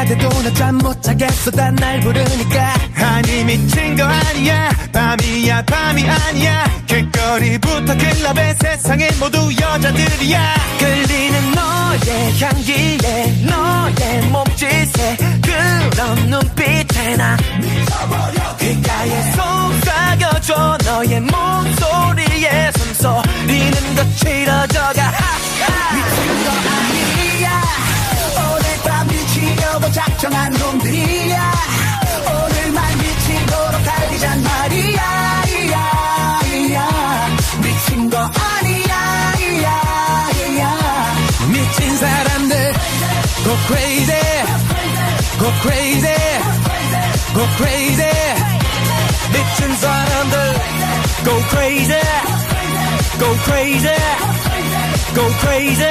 새벽이나 돼도 나 잠 못 자겠어 다 날 부르니까. 아니 미친 거 아니야 밤이야 밤이 아니야 길거리부터 클럽에 세상의 모두 여자들이야. 끌리는 너의 향기에 너의 몸짓에 그런 눈빛에 나 미쳐버려. 귓가에 속삭여줘 너의 목소리에 숨소리는 거칠어져가. 미친 거 아니야 오늘 밤 미치려고 작정한 놈들이야. 오늘만 미치도록 달리잔 말이야. 미친 거 아니야. 미친 사람들 go crazy go crazy go crazy. 미친 사람들 go crazy go crazy go crazy.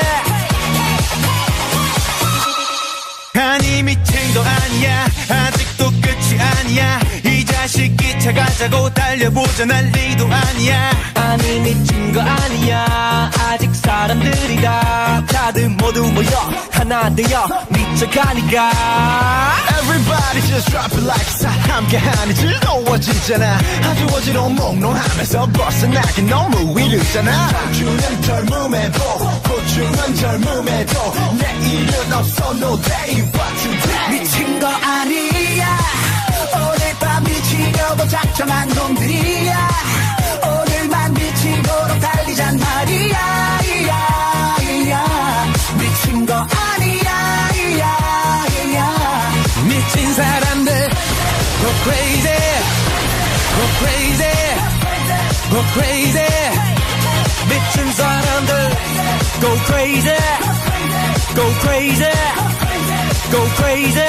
아니 미친 거 아니야 아직도 끝이 아니야 이 자식 기차 가자고 달려보자 난리도 아니야. 아니 미친 거 아니야 아직 사람들이 다들 모두 모여 하나 되어 미쳐가니까. Everybody just drop it like it's 함께하니 즐거워지잖아. 아주 어지러운 몽롱하면서 벗어나긴 너무 이르잖아. 주는 젊음에도 고충은 젊음에도 내일은 없어 no day but today. 미친 거 아니야 오늘 밤 미치려고 작정한 놈들이야. 오늘만 미치도록 달리잔 말이야. 미친 거 아니야. 미친 사람들 go crazy go crazy go crazy. 미친 사람들 go crazy go crazy go crazy.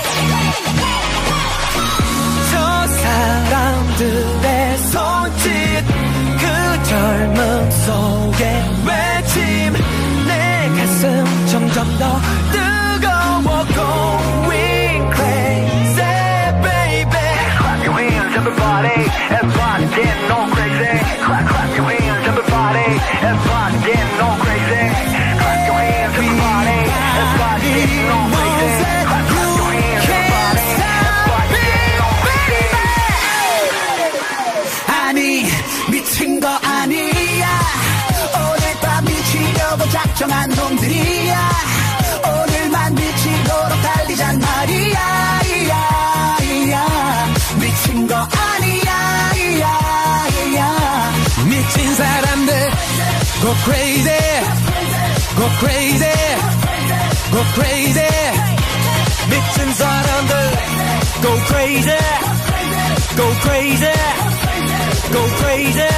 저 사람들의 손짓 그 젊음 속의 외침 내 가슴 점점 더 뜨거워 going crazy baby. Clap your hands everybody everybody getting on crazy. Clap your hands everybody everybody getting on crazy. Clap your hands everybody everybody getting on crazy. Clap your hands everybody everybody getting on crazy. 아니 미친 거 아니야 오늘 밤 미치려고 작정한 놈들이야. 오늘만 미치도록 달리잔 말이야. 미친 거 아니야. 미친 사람들 go crazy go crazy go crazy. 미친 사람들 go crazy go crazy go crazy.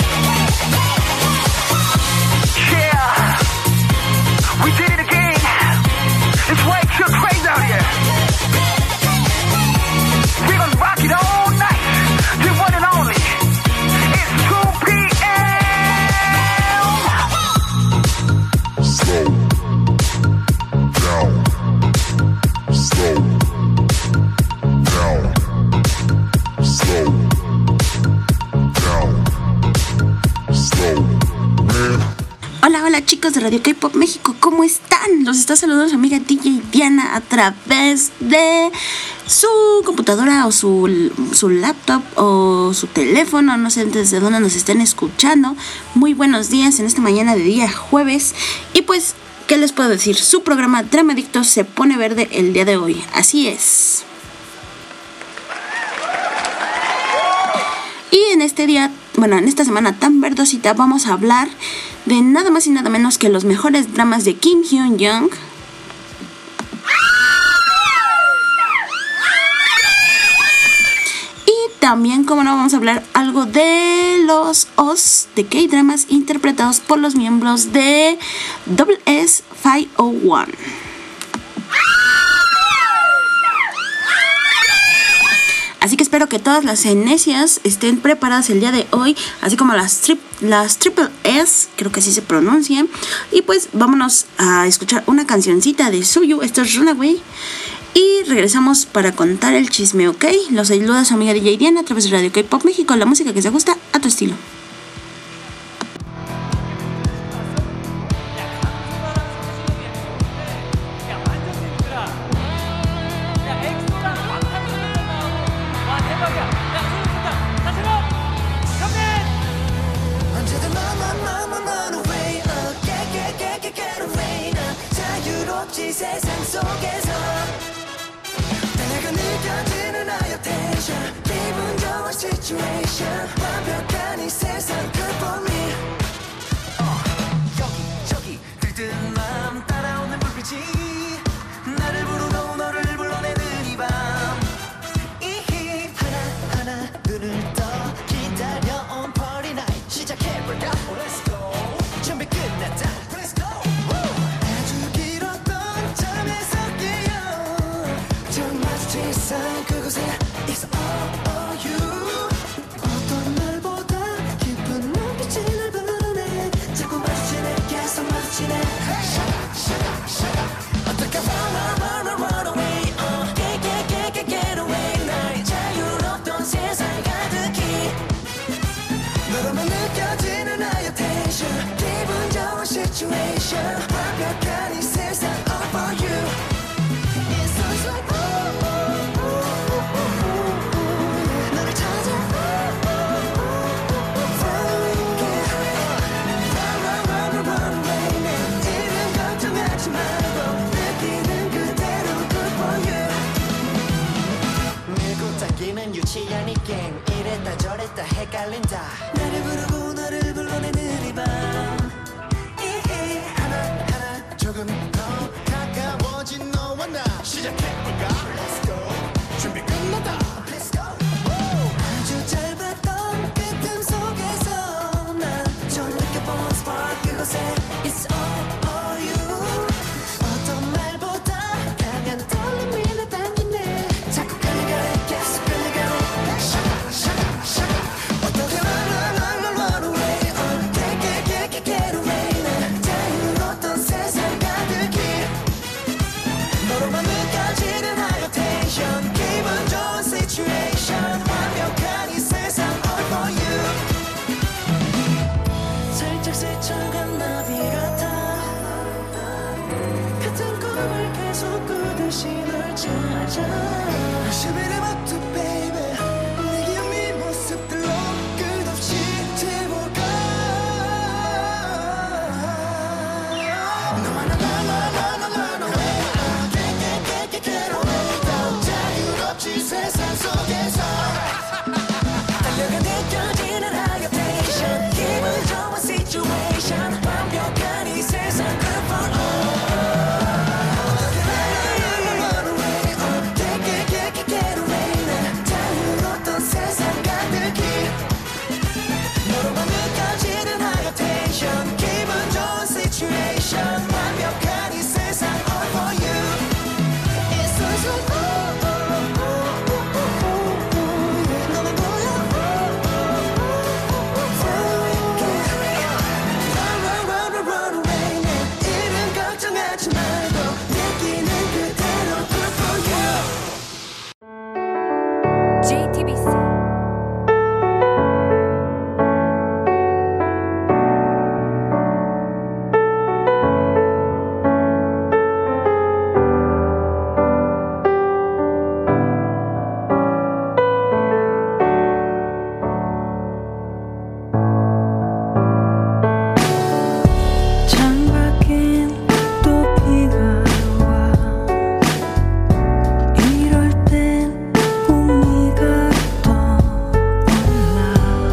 Yeah, we did it again. It's way too crazy out here. We're gonna rock it all night. The one and only. It's 2 p.m. Slow down. Slow down. Slow down. Slow down. Hola chicos de Radio K-Pop México, ¿cómo están? Los está saludando su amiga DJ Diana a través de su computadora o su laptop o su teléfono, no sé desde dónde nos estén escuchando. Muy buenos días en esta mañana de día jueves. Y pues, ¿qué les puedo decir? Su programa Dramadictos se pone verde el día de hoy, así es. Y en este día, bueno, en esta semana tan verdosita vamos a hablar de nada más y nada menos que los mejores dramas de Kim Hyun-young. Y también, como no, vamos a hablar algo de los OST de K-dramas interpretados por los miembros de S501. Así que espero que todas las enesias estén preparadas el día de hoy, así como las triple S, creo que así se pronuncian. Y pues vámonos a escuchar una cancioncita de Suyu, esto es Runaway. Y regresamos para contar el chisme, ¿ok? Los saluda su amiga DJ Diana a través de Radio K-Pop México, la música que se ajusta a tu estilo. situation 완벽한 이 세상 good for me 여기저기 들뜬 맘 따라오는 불빛이 나를 부르고 너를 불러내는 이 밤 이히 하나하나 눈을 떠 기다려온 party night 시작해볼까 Let's go 준비 끝났다 Let's go 아주 길었던 잠에서 깨어 처음 마주친 산 그곳에 It's all you 어떤 말보다 깊은 눈빛이 날 불러내 자꾸 마주치네 계속 마주치네 어떻게 run away get away 나의 자유롭던 세상 가득히 너로만 느껴지는 나의 텐션 기분 좋은 situation 완벽한 이 세상 all for you It sounds like 너를 찾아 run away 내 이름 걱정하지 말고 느끼는 그대로 good for you 밀고 당기는 유치한 이 게임 이랬다 저랬다 헷갈린다 나를 부르고 너를 불러내는 이 밤 하나하나 조금 더 가까워진 너와 나 시작해볼까 Let's go 준비 끝났다 Let's go 아주 짧았던 그 틈 속에서 난 처음 느껴본 spark 그곳에 It's all you 어떤 말보다 강한 떨림이 날 당기네 자꾸 끌려가네 계속 끌려가네 어떻게 run away get away 난 자유로웠던 세상 가득히 너로만 느껴지는 high tension 기분 좋은 situation 완벽한 이 세상 all for you 살짝 스쳐간 나비 같아 같은 꿈을 계속 꾸듯이 널 찾아 시비를 맞춰 baby 내 기억 네 모습들로 끝없이 재볼까 너와 나 run away get away 더 자유롭지 세상 속에서 달려가 느껴지는 high tension 기분 좋은 situation 완벽한 이 세상 good for all get away 난 자유로웠던 세상 가득히 너로만 느껴지는 high tension 기분 좋은 situation 완벽한 이 세상 all for you It's so so 너만 보여 run away 내 이름 걱정하지 말고 느끼는 그대로 good for you JTBC 창밖엔 또 비가 와 이럴 땐 꿈이가 떠올라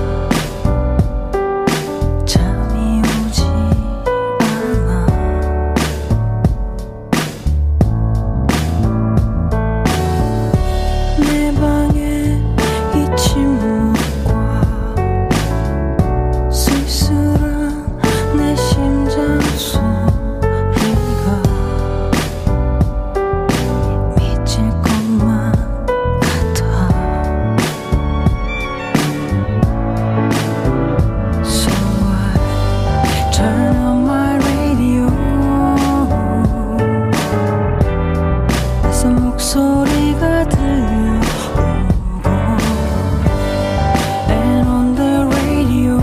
잠이 오지 않아 내 방에 이 침묵과 쓸쓸한 내 심장 소리가 미칠 것만 같아 So I turn on my radio 낯선 목소리가 들려오고 And on the radio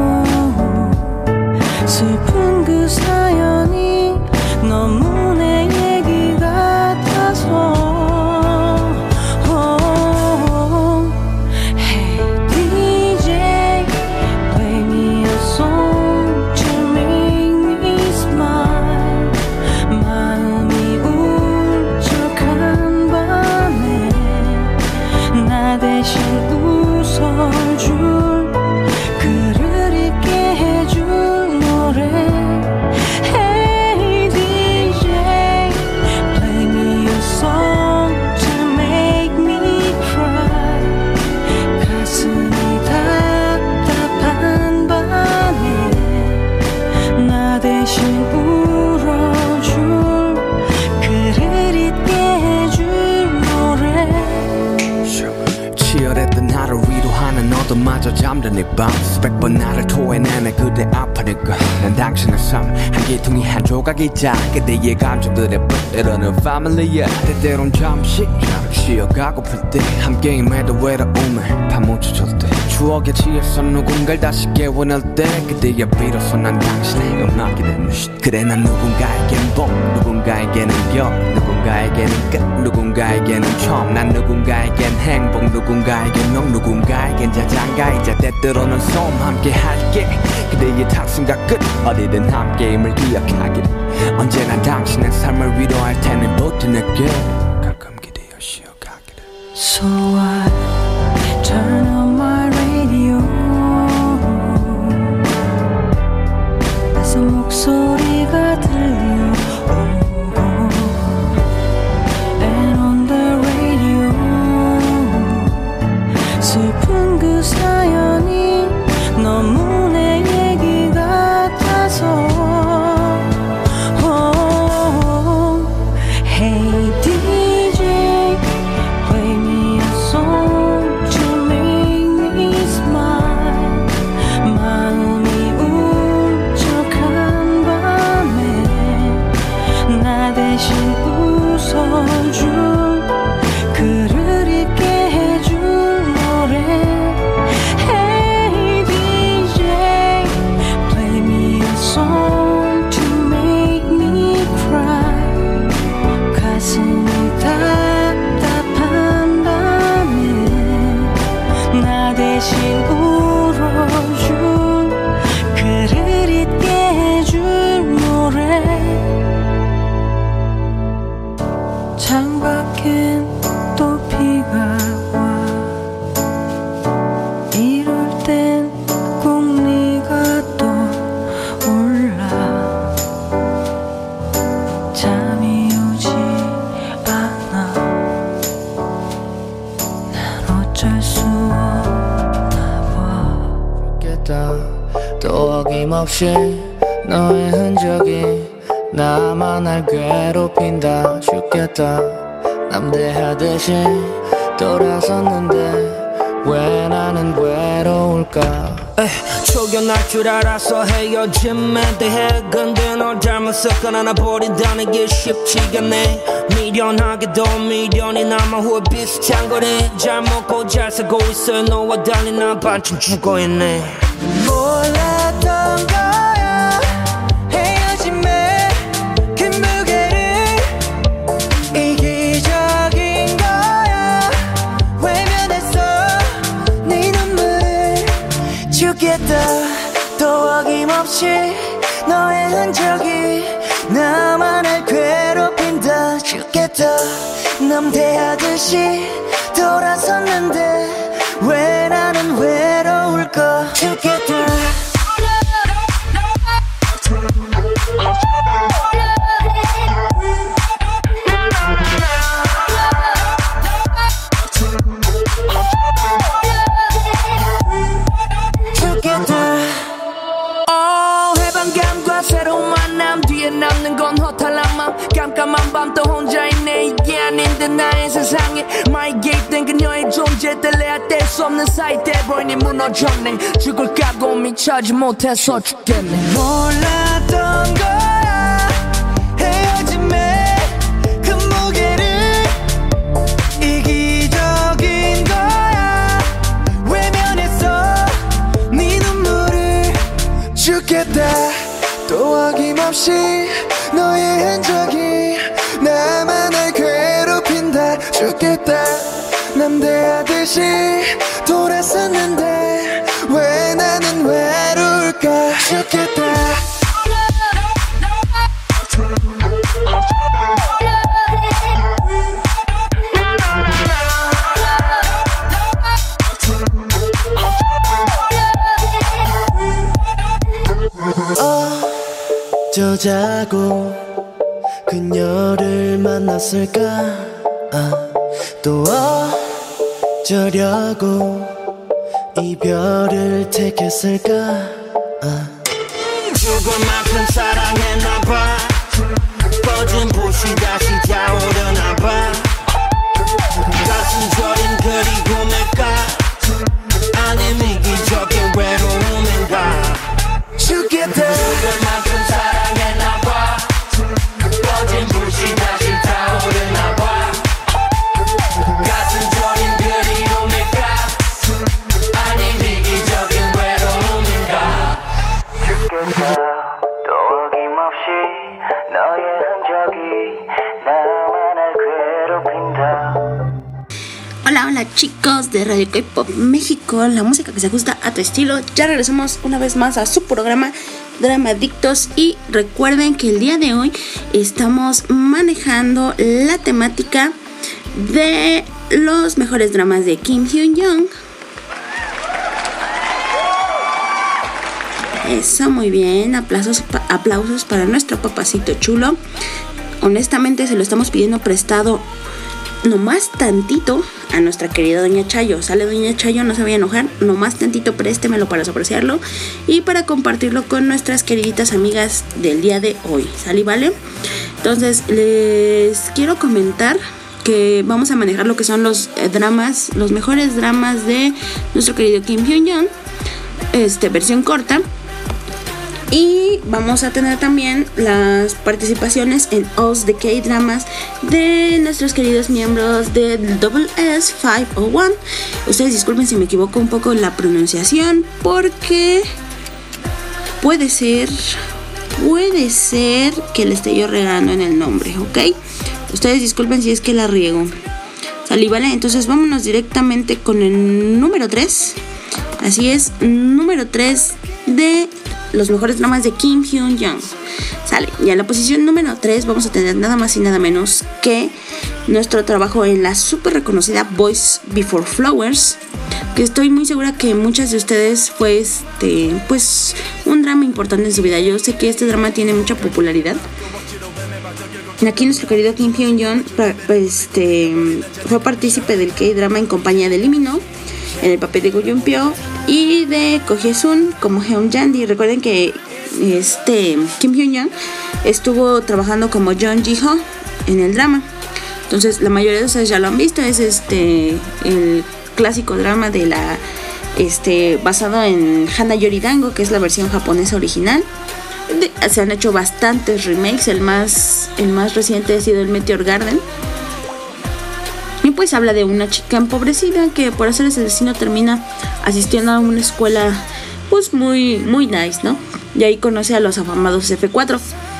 슬픈 그 사연이 너무 내 얘기 같아서 Hey DJ play me a song to make me smile 마음이 울적한 밤 너도 마저 잠든 이밤 수백 번 나를 토해내네 그대 아파니까 난 당신의 삶 한 기둥이 한 조각이자 그대의 감정들에 때로는 패밀리야 때때론 잠시 쉬어가고플 때 함께 임해도 외로움에 파묻혀질 때 추억에 취해서 누군가를 다시 깨워낼 때 그때야 비로소 난 당신의 음악이 되네 그래 난 누군가에겐 봄 누군가에게는 겨울 누군가에게는 끝 누군가에게는 처음 난 누군가에겐 행복 누군가에겐 넌 누군가에겐 자장가이자 때때로는 소음 함께 할게 그대의 탁순과 끝 어디든 함께임을 기억하길 언제나 당신의 삶을 위로할 테니 버텨낼게 가끔 기대어 쉬어가기를 So I turn on my radio 낯선 목소리가 들려오고 And on the radio 슬픈 그 사연이 너무 내 얘기 같아서 Hey DJ play me a song to make me smile 마음이 울적한 밤에 나 대신 웃어줄 글을 읽게 해줄 노래 Hey DJ play me a song to make me cry 가슴이 답답한 밤에 나 대신 울어줄 글을 잊게 해줄 노래 창밖엔 또 비가 와 이럴 땐 꼭 네가 떠올라 잠이 오지 않아 난 어쩔 수 없나 봐 죽겠다 또 어김없이 너의 흔적이 나만 날 괴롭힌다 죽겠다 남대하듯이 돌아섰는데 왜 나는 외로울까 초견할 줄 알아서 헤어짐에 대해 근데 널 잘못했건 하나 버린다는 게 쉽지가 않네 미련하게도 미련이 남아 후회 비슷한 거네 잘 먹고 잘 살고 있어 너와 달리 난 반쯤 죽어있네 몰랐던 거야 헤어짐에 그 무게를 이기적인 거야 외면했어 네 눈물을 죽겠다 또 어김없이 너의 흔적이 나만을 괴롭힌다 죽겠다 남대하듯이 돌아섰는데 왜 나는 외로울까 죽겠다 해방감과 새로운 만남 뒤에 남는 건 허탈한 맘 깜깜한 밤 또 혼자 있네 이게 아닌데 나의 세상에 My gate 된 그녀의 존재 뗄래야 뗄 수 없는 사이 돼버리니 무너졌네 죽을 각오 미쳐지 못해서 죽겠네 몰랐던 거야 헤어짐에 그 무게를 이기적인 거야 외면했어 네 눈물을 죽겠다 또 어김없이 너의 흔적이 나만을 괴롭힌다 죽겠다 남대하듯이 돌아섰는데 왜 나는 외로울까 죽겠다 어쩌자고 그녀를 만났을까 또 어쩌려고 이별을 택했을까 죽을 만큼 사랑했나봐 꺼진 불씨 다시 타오르나봐 가슴 저린 그리움일까 아니면 Hola, hola chicos de Radio K-Pop México, la música que se ajusta a tu estilo. Ya regresamos una vez más a su programa Dramadictos y recuerden que el día de hoy estamos manejando la temática de los mejores dramas de Kim Hyun-young. Eso, muy bien, aplausos para nuestro papacito chulo. Honestamente se lo estamos pidiendo prestado nomás tantito a nuestra querida Doña Chayo. Sale Doña Chayo, no se vaya a enojar, nomás tantito préstemelo para apreciarlo y para compartirlo con nuestras queriditas amigas del día de hoy. ¿Sale y vale? Entonces les quiero comentar que vamos a manejar lo que son los dramas, los mejores dramas de nuestro querido Kim Hyun-young, versión corta. Y vamos a tener también las participaciones en Us de K-Dramas de nuestros queridos miembros de Double S 501. Ustedes disculpen si me equivoco un poco en la pronunciación, porque puede ser que le esté yo regando en el nombre, ¿ok? Ustedes disculpen si es que la riego. ¿Salí, vale? Entonces vámonos directamente con el número 3. Así es, número 3 de los mejores dramas de Kim Hyun-young. Sale. Y en la posición número 3 vamos a tener nada más y nada menos que nuestro trabajo en la súper reconocida Boys Before Flowers, que estoy muy segura que muchas de ustedes fue pues un drama importante en su vida. Yo sé que este drama tiene mucha popularidad. Aquí nuestro querido Kim Hyun-young fue partícipe del K-drama en compañía de Lee Min-ho en el papel de Go Jun-pyo y de Ko Hye-sun como Heon Jandi. Recuerden que Kim Hyun-young estuvo trabajando como Jeon Ji-ho en el drama. Entonces la mayoría de ustedes ya lo han visto. Es el clásico drama de la basado en Hana Yoridango, que es la versión japonesa original. Se han hecho bastantes remakes. El más reciente ha sido el Meteor Garden. Y pues habla de una chica empobrecida que por hacer ese destino termina asistiendo a una escuela pues muy, muy nice, ¿no? Y ahí conoce a los afamados F4.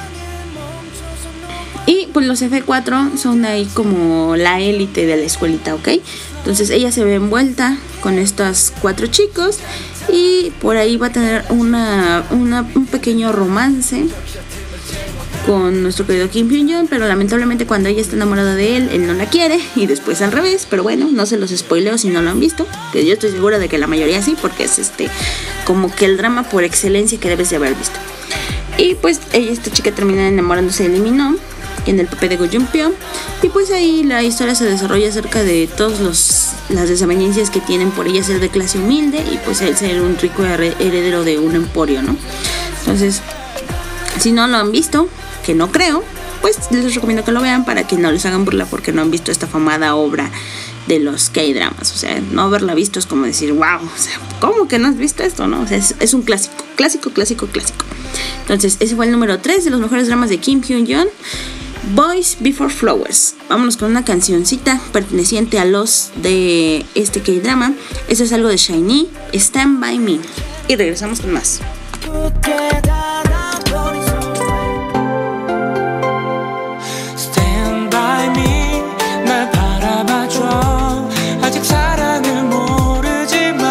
Y pues los F4 son ahí como la élite de la escuelita, ¿ok? Entonces ella se ve envuelta con estos 4 chicos y por ahí va a tener un pequeño romance con nuestro querido Kim Hyun-young, pero lamentablemente cuando ella está enamorada de él, él no la quiere, y después al revés. Pero bueno, no se los spoileo si no lo han visto, que yo estoy segura de que la mayoría sí, porque es como que el drama por excelencia que debes de haber visto. Y pues esta chica termina enamorándose de Lee Min-ho en el papel de Go Jun-pyo, y pues ahí la historia se desarrolla acerca de todas las desavenencias que tienen por ella ser de clase humilde y pues él ser un rico heredero de un emporio, ¿no? Entonces, si no lo han visto, que no creo, pues les recomiendo que lo vean para que no les hagan burla porque no han visto esta famada obra de los K-dramas. O sea, no haberla visto es como decir, wow, o sea, ¿cómo que no has visto esto? No, o sea, es un clásico. Entonces, ese fue el número 3 de los mejores dramas de Kim Hyun-young, Boys Before Flowers. Vámonos con una cancioncita perteneciente a los de este K-drama. Eso es algo de SHINee, Stand By Me. Y regresamos con más. 아직 사랑을 모르지만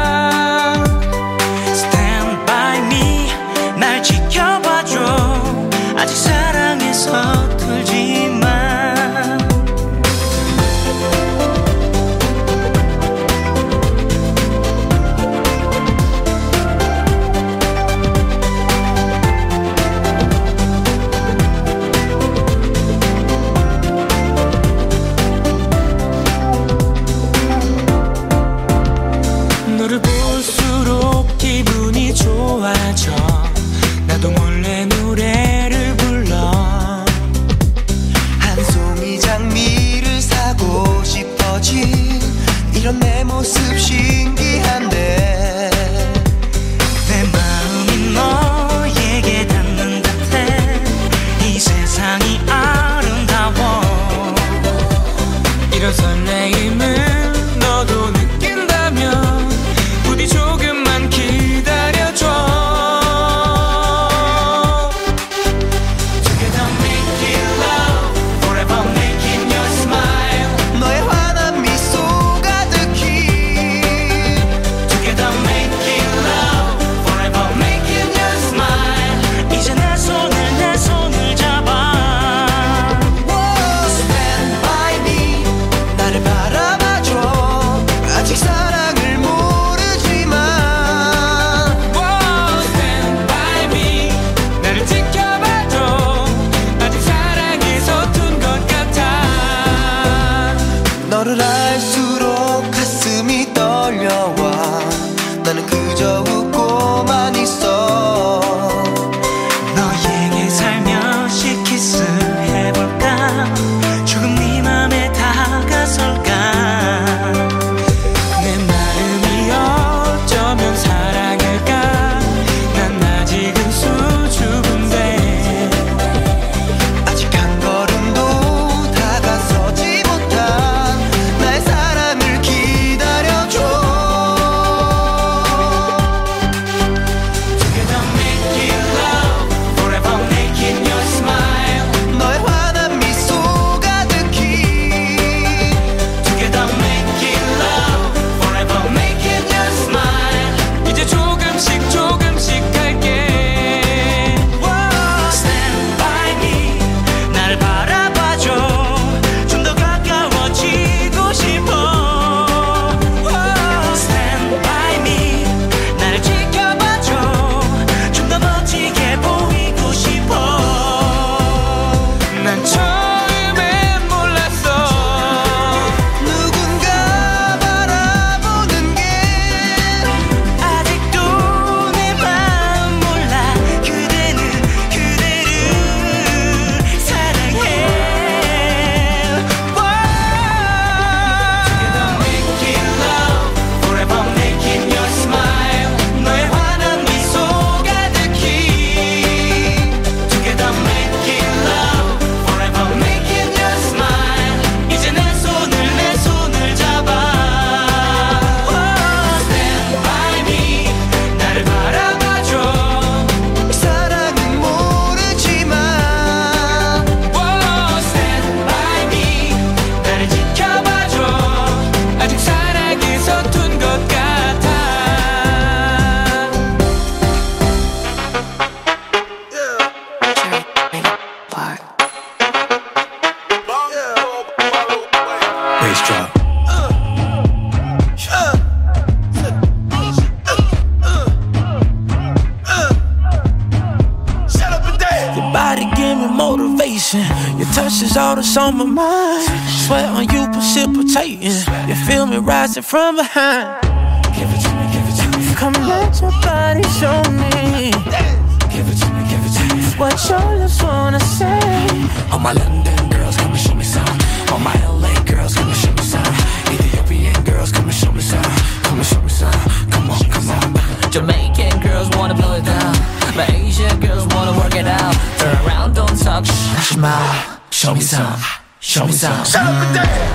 Stand by me 날 지켜봐줘 아직 사랑에 서툴지만 너를 볼수록 기분이 좋아져 나도 몰래 노래를 불러 한 송이 장미를 사고 싶어진 이런 내 모습 신기한데 내 마음이 너에게 닿는 듯해 이 세상이 아름다워 이런 설레임을 너도 느낀다면 부디 조금만 기다려줘 Together making love Forever making your smile 너의 환한 미소가 너를 알수록 가슴이 떨려와 나는 그저 웃고만 있어 너에게 살며시 키스해볼까 조금 네 맘에 다가설까 내 마음이 어쩌면 사랑일까 난 아직은 수줍은데 아직 한 걸음도 다가서지 못한 나의 사랑을 기다려줘 Together making love forever making your smile 너의 환한 미소 가득히 Together making love forever making your smile 이제 조금씩 조금씩 갈게 Stand by me 나를 바라봐줘 좀 더 가까워지고 싶어 Stand by me 나를 지켜봐줘 좀 더 멋지게 보이고 싶어 난 처음엔 몰랐어 누군가 바라보는 게 아직도 내 마음 몰라 그대는 그대를 사랑해 Together making love forever making your smile 너의 환한 미소 가득히 Together making love forever making your smile 이제 내 손을 잡아 Stand by me 나를 바라봐줘 사랑은 모르지만 Stand by me 나를 지켜봐줘 아직 사랑이 서툰 것 같아 Bass drop Your body give me motivation. Your touch is all that's on my mind. Sweat on you precipitating. You feel me rising from behind. Give it to me, give it to me. Come let your body show me. Give it to me, give it to me. What your lips wanna say. All my London girls, come and show me some. All my LA girls, come and show me some. Ethiopian girls, come and show me some. Come and show me some. Come on, come on. Jamaican girls wanna blow it down. My Asian girls wanna work it out. Turn around, don't talk, shh, smile. Show me some, show me some. Shut up and dance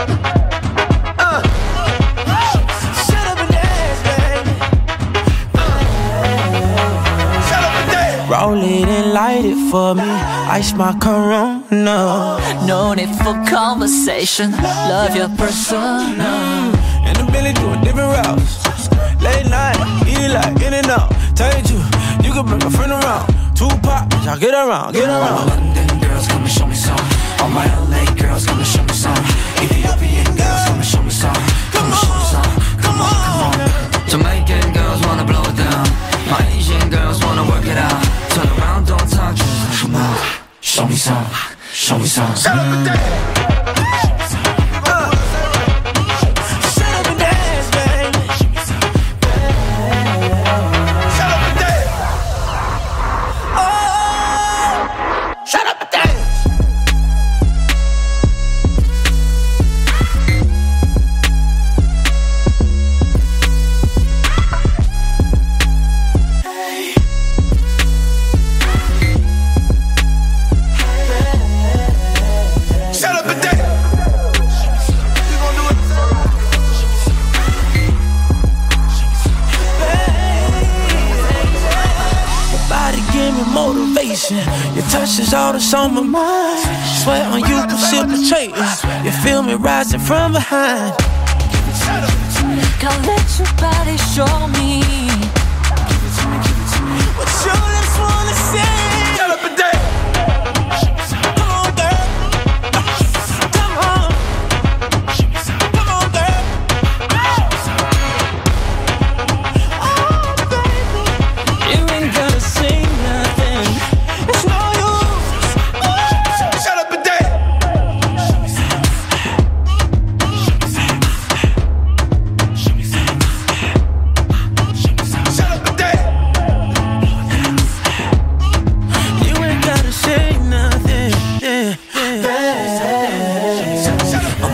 Shut up and dance, baby. Shut up and dance Roll it and light it for me. Ice my Corona. No need for conversation. Love your persona. And the Billy doing different routes. Late night, eat it like in and out. Tell you true, you can bring a friend around. Tupac, y'all get around, get All my around. London girls, come and show me some. All my LA girls, come and show me some. Ethiopian girls, come and show me some. Come and show me some. Come on, come on. Jamaican girls wanna blow it down. My Asian girls wanna work it out. Turn around, don't talk, just come on. Show me some. Show me some. Shut up and dance Shut up and dance, baby. Shut up and dance Shut up and dance. Shut up and dance We gon' do it Body give me motivation. Your touch is all that's on my mind. Sweat on you precipitating. You feel me rising from behind. Come let your body show me. What your lips wanna say. Shut up and dance Come on, girl. Come on. Come on, girl. Oh, baby. You ain't gotta say nothing. It's no use. Shut up and dance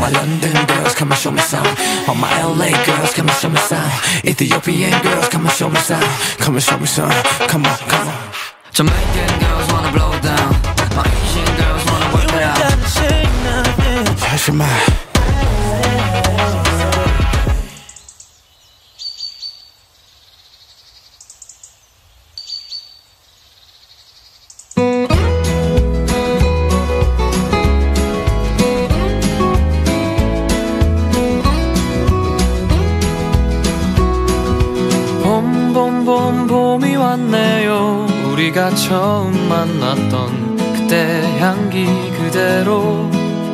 my London girls, come and show me some. All my LA girls, come and show me some. Ethiopian girls, come and show me some. Come and show me some. Come on, come on. Jamaican girls wanna blow down. My Asian girls wanna work it out. You ain't gotta say nothing. Hush your mouth. 봄이 왔네요. 우리가 처음 만났던 그때 향기 그대로,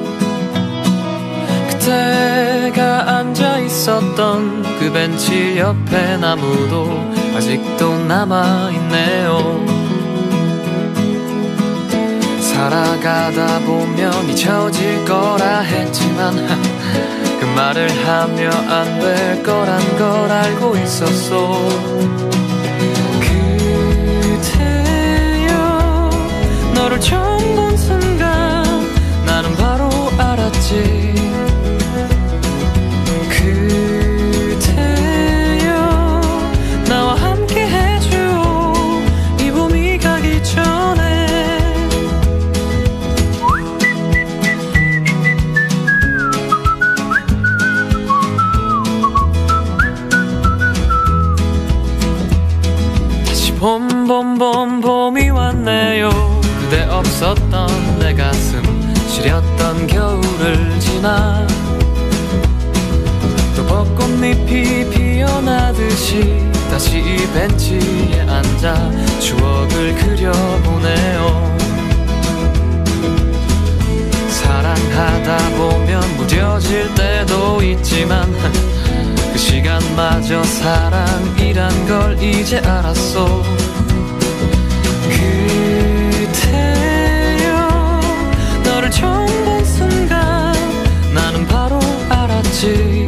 그때가 앉아 있었던 그 벤치 옆에 나무도 아직도 남아있네요. 살아가다 보면 잊혀질 거라 했지만 그 말을 하며 안 될 거란 걸 알고 있었어. 너를 처음 본 순간 나는 바로 알았지. 그대여 나와 함께 해줘 이 봄이 가기 전에. 다시 봄이 왔네요. 그대 없었던 내 가슴 시렸던 겨울을 지나 또 벚꽃잎이 피어나듯이 다시 이 벤치에 앉아 추억을 그려보네요. 사랑하다 보면 무뎌질 때도 있지만 그 시간마저 사랑이란 걸 이제 알았어. 너를 처음 본 순간 나는 바로 알았지.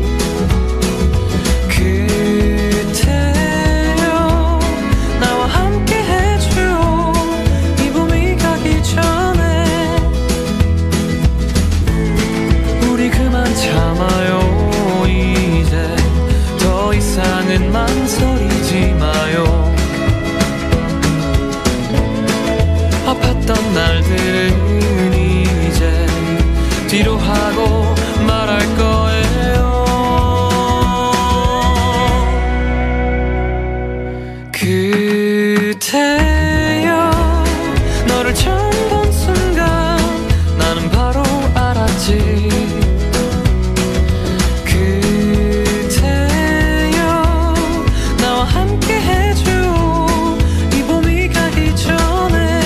그대여 나와 함께 해줘 이 봄이 가기 전에. 우리 그만 참아요. 이제 더 이상은 망설이지 마요. 아팠던 날들은 이제 뒤로 하고 말할 거예요. 그대여 너를 처음 본 순간 나는 바로 알았지. 그대여 나와 함께 해줘 이 봄이 가기 전에.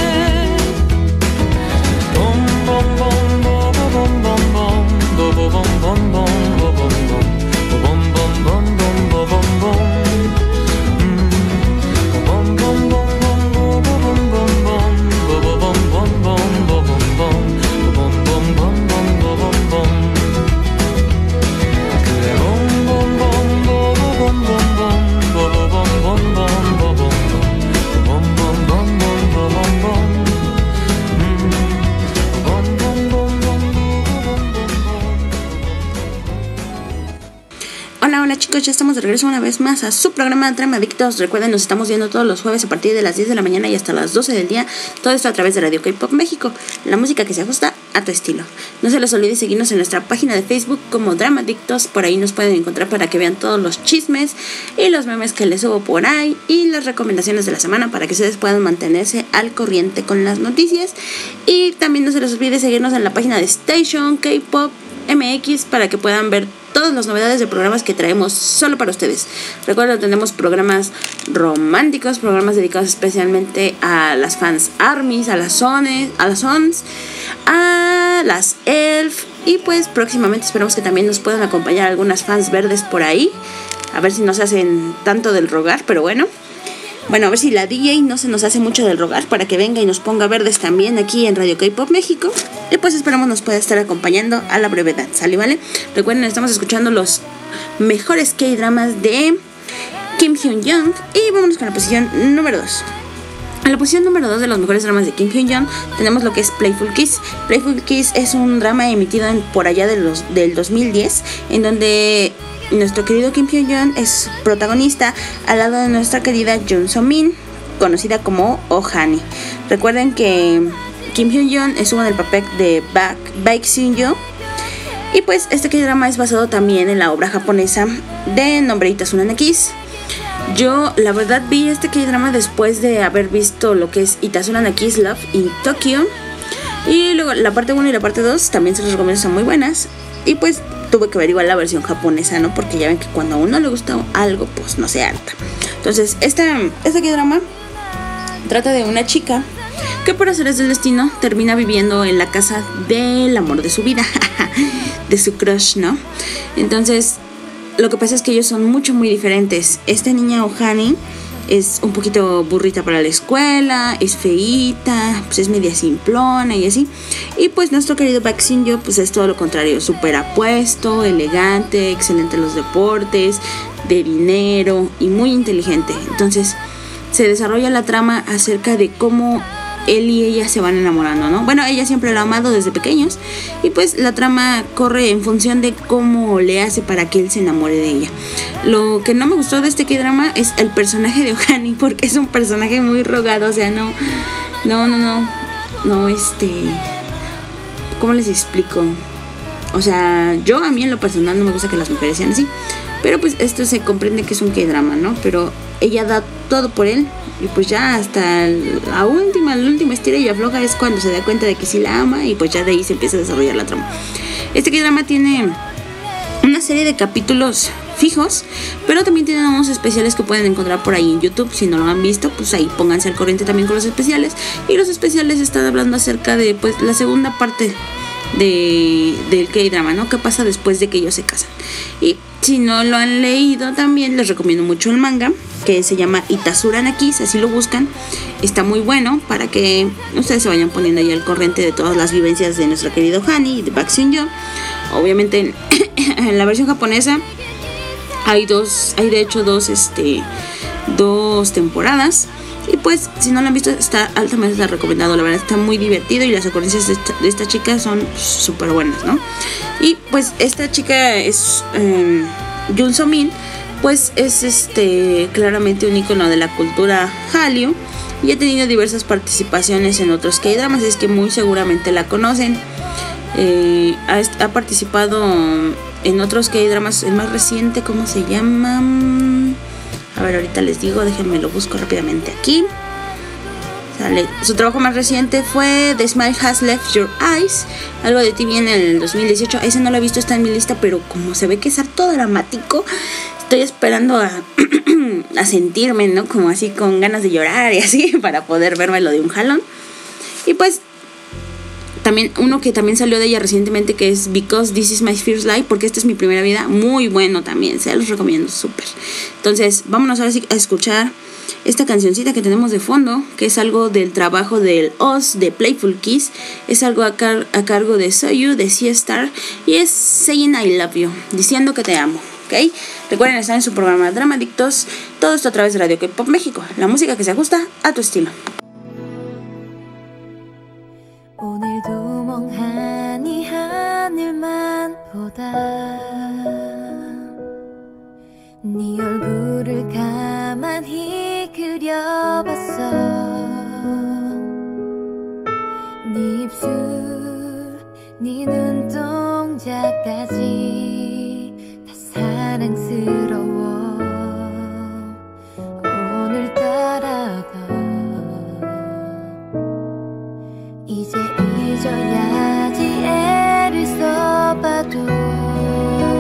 Hola chicos, ya estamos de regreso una vez más a su programa Dramadictos. Recuerden, nos estamos viendo todos los jueves a partir de las 10 de la mañana y hasta las 12 del día. Todo esto a través de Radio K-Pop México, la música que se ajusta a tu estilo. No se les olvide seguirnos en nuestra página de Facebook como Dramadictos. Por ahí nos pueden encontrar para que vean todos los chismes y los memes que les subo por ahí y las recomendaciones de la semana para que ustedes puedan mantenerse al corriente con las noticias. Y también no se les olvide seguirnos en la página de Station K-Pop MX para que puedan ver todas las novedades de programas que traemos solo para ustedes. Recuerden, tenemos programas románticos, programas dedicados especialmente a las fans ARMYs, a las ONS, a las ELF, y pues próximamente esperamos que también nos puedan acompañar algunas fans verdes por ahí, a ver si nos hacen tanto del rogar, pero bueno, a ver si la DJ no se nos hace mucho del rogar para que venga y nos ponga verdes también aquí en Radio K-Pop México. Y pues esperamos nos pueda estar acompañando a la brevedad, ¿sale? ¿Vale? Recuerden, estamos escuchando los mejores K-dramas de Kim Hyun Young y vámonos con la posición número 2. En la posición número 2 de los mejores dramas de Kim Hyun-jong tenemos lo que es Playful Kiss. Playful Kiss es un drama emitido por allá del 2010, en donde nuestro querido Kim Hyun-jong es protagonista al lado de nuestra querida Jun So-min, conocida como Oh Honey. Recuerden que Kim Hyun-jong estuvo en el papel de Baek Seung-jo. Y pues este K-drama es basado también en la obra japonesa de nombre Itazuna Kiss. Yo la verdad vi este K-drama después de haber visto lo que es Itazuna Kiss Love in Tokyo. Y luego la parte 1 y la parte 2 también se los recomiendo, son muy buenas. Y pues tuve que ver igual la versión japonesa, ¿no? Porque ya ven que cuando a uno le gusta algo, pues no se harta. Entonces este K-drama trata de una chica que por azares del destino termina viviendo en la casa del amor de su vida, de su crush, ¿no? Entonces lo que pasa es que ellos son muy diferentes. Esta niña Ohani es un poquito burrita para la escuela, es feíta, pues es media simplona y así. Y pues nuestro querido Baek Seung-jo pues es todo lo contrario, súper apuesto, elegante, excelente en los deportes, de dinero y muy inteligente. Entonces se desarrolla la trama acerca de cómo él y ella se van enamorando, ¿no? Bueno, ella siempre lo ha amado desde pequeños y pues la trama corre en función de cómo le hace para que él se enamore de ella. Lo que no me gustó de este K-drama es el personaje de Ohani, porque es un personaje muy rogado, o sea, no, ¿cómo les explico? O sea, a mí en lo personal no me gusta que las mujeres sean así, pero pues esto se comprende que es un K-drama, ¿no? Pero ella da todo por él. Y pues ya hasta la última estira y afloja es cuando se da cuenta de que sí la ama. Y pues ya de ahí se empieza a desarrollar la trama. Este K-drama tiene una serie de capítulos fijos, pero también tienen unos especiales que pueden encontrar por ahí en YouTube. Si no lo han visto, pues ahí pónganse al corriente también con los especiales. Y los especiales están hablando acerca de pues la segunda parte del K-drama, ¿no? ¿Qué pasa después de que ellos se casan? Y si no lo han leído también les recomiendo mucho el manga, que se llama Itazuna Kiss, así lo buscan. Está muy bueno para que ustedes se vayan poniendo ahí al corriente de todas las vivencias de nuestro querido Hani y de Baek Seung-jo. Obviamente en la versión japonesa hay de hecho dos temporadas. Y pues si no lo han visto está altamente recomendado, la verdad está muy divertido y las ocurrencias de esta chica son súper buenas, ¿no? Y pues esta chica es Jun So-min, pues es claramente un icono de la cultura Hallyu y ha tenido diversas participaciones en otros K-dramas, es que muy seguramente la conocen. Ha participado en otros K-dramas, el más reciente, ¿cómo se llama? A ver, ahorita les digo, déjenme lo busco rápidamente aquí. Su trabajo más reciente fue The Smile Has Left Your Eyes, algo de TV en el 2018. Ese no lo he visto, está en mi lista, pero como se ve que es harto dramático, estoy esperando a sentirme, ¿no? Como así con ganas de llorar y así, para poder vérmelo de un jalón. Y pues también uno que también salió de ella recientemente, que es Because This Is My First Life, porque esta es mi primera vida, muy bueno también, se los recomiendo, súper. Entonces vámonos ahora sí a escuchar esta cancioncita que tenemos de fondo, que es algo del trabajo del Oz de Playful Kiss. Es algo a cargo de Soyu de C-Star y es Saying I Love You, diciendo que te amo, ¿ok? Recuerden estar en su programa Drama Adictos, todo esto a través de Radio K-Pop México, la música que se ajusta a tu estilo. 오늘도 멍하니 하늘만 보다 네 얼굴을 가만히 그려봤어 네 입술 네 눈동자까지 다 사랑스러워 오늘따라도 이제 잊어야지 애를 써봐도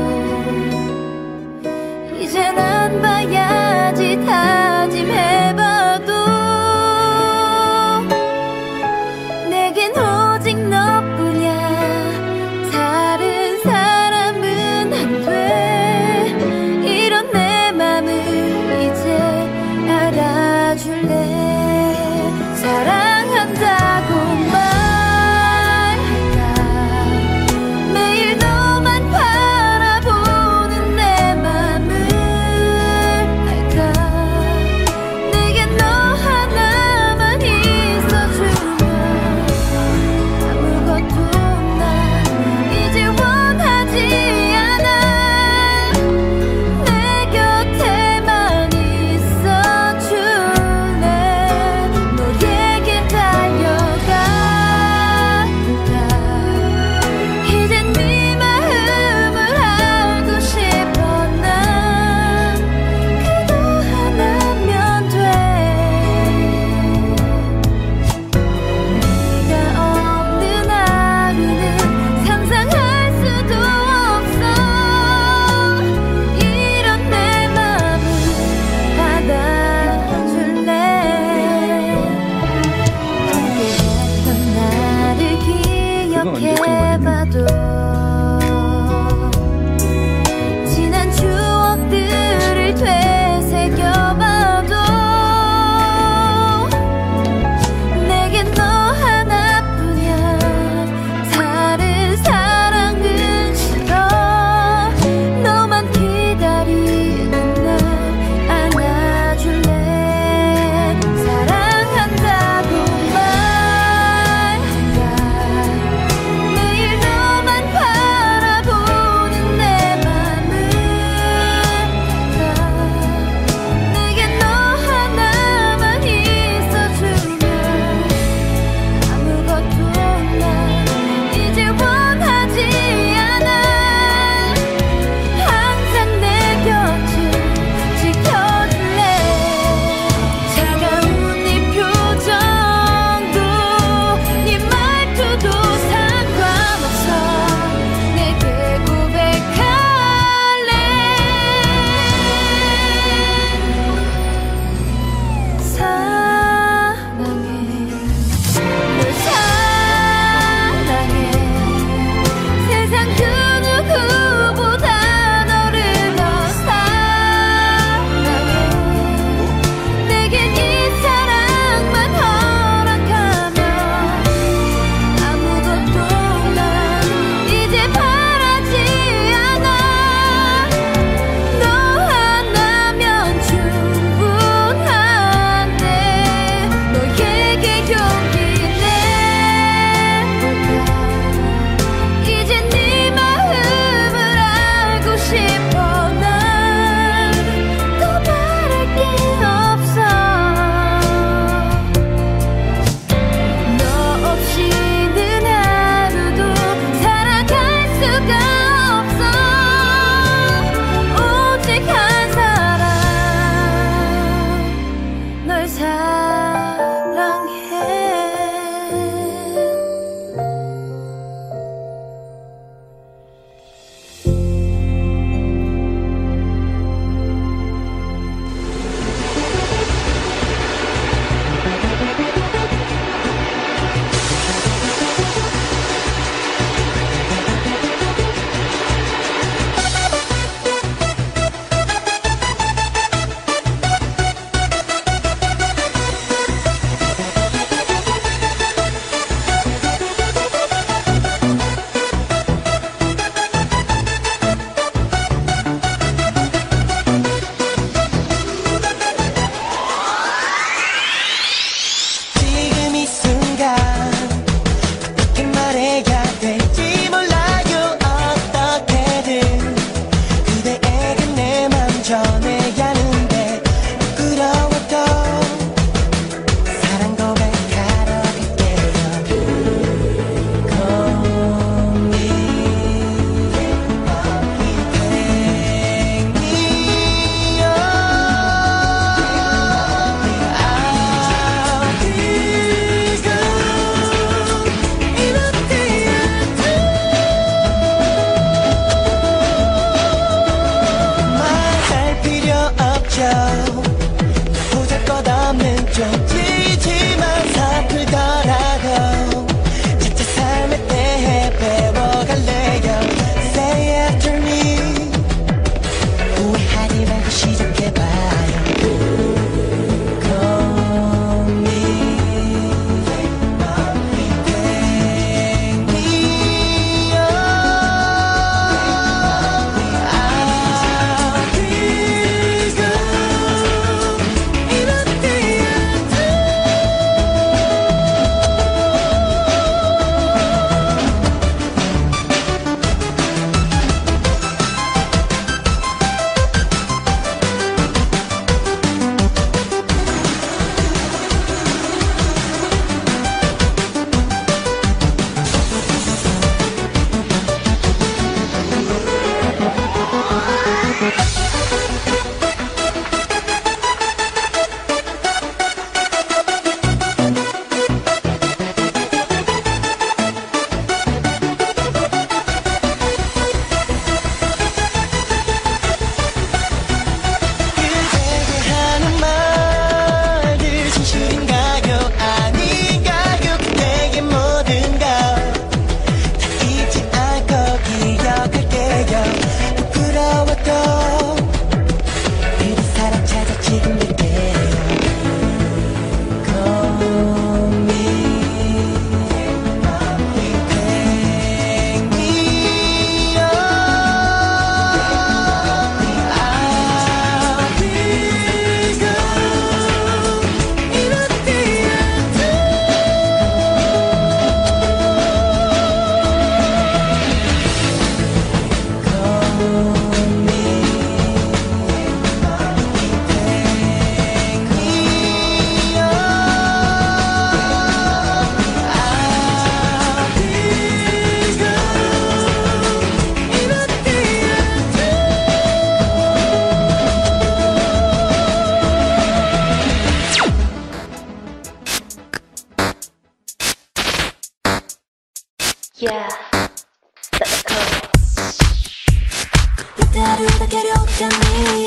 あるだけ両手に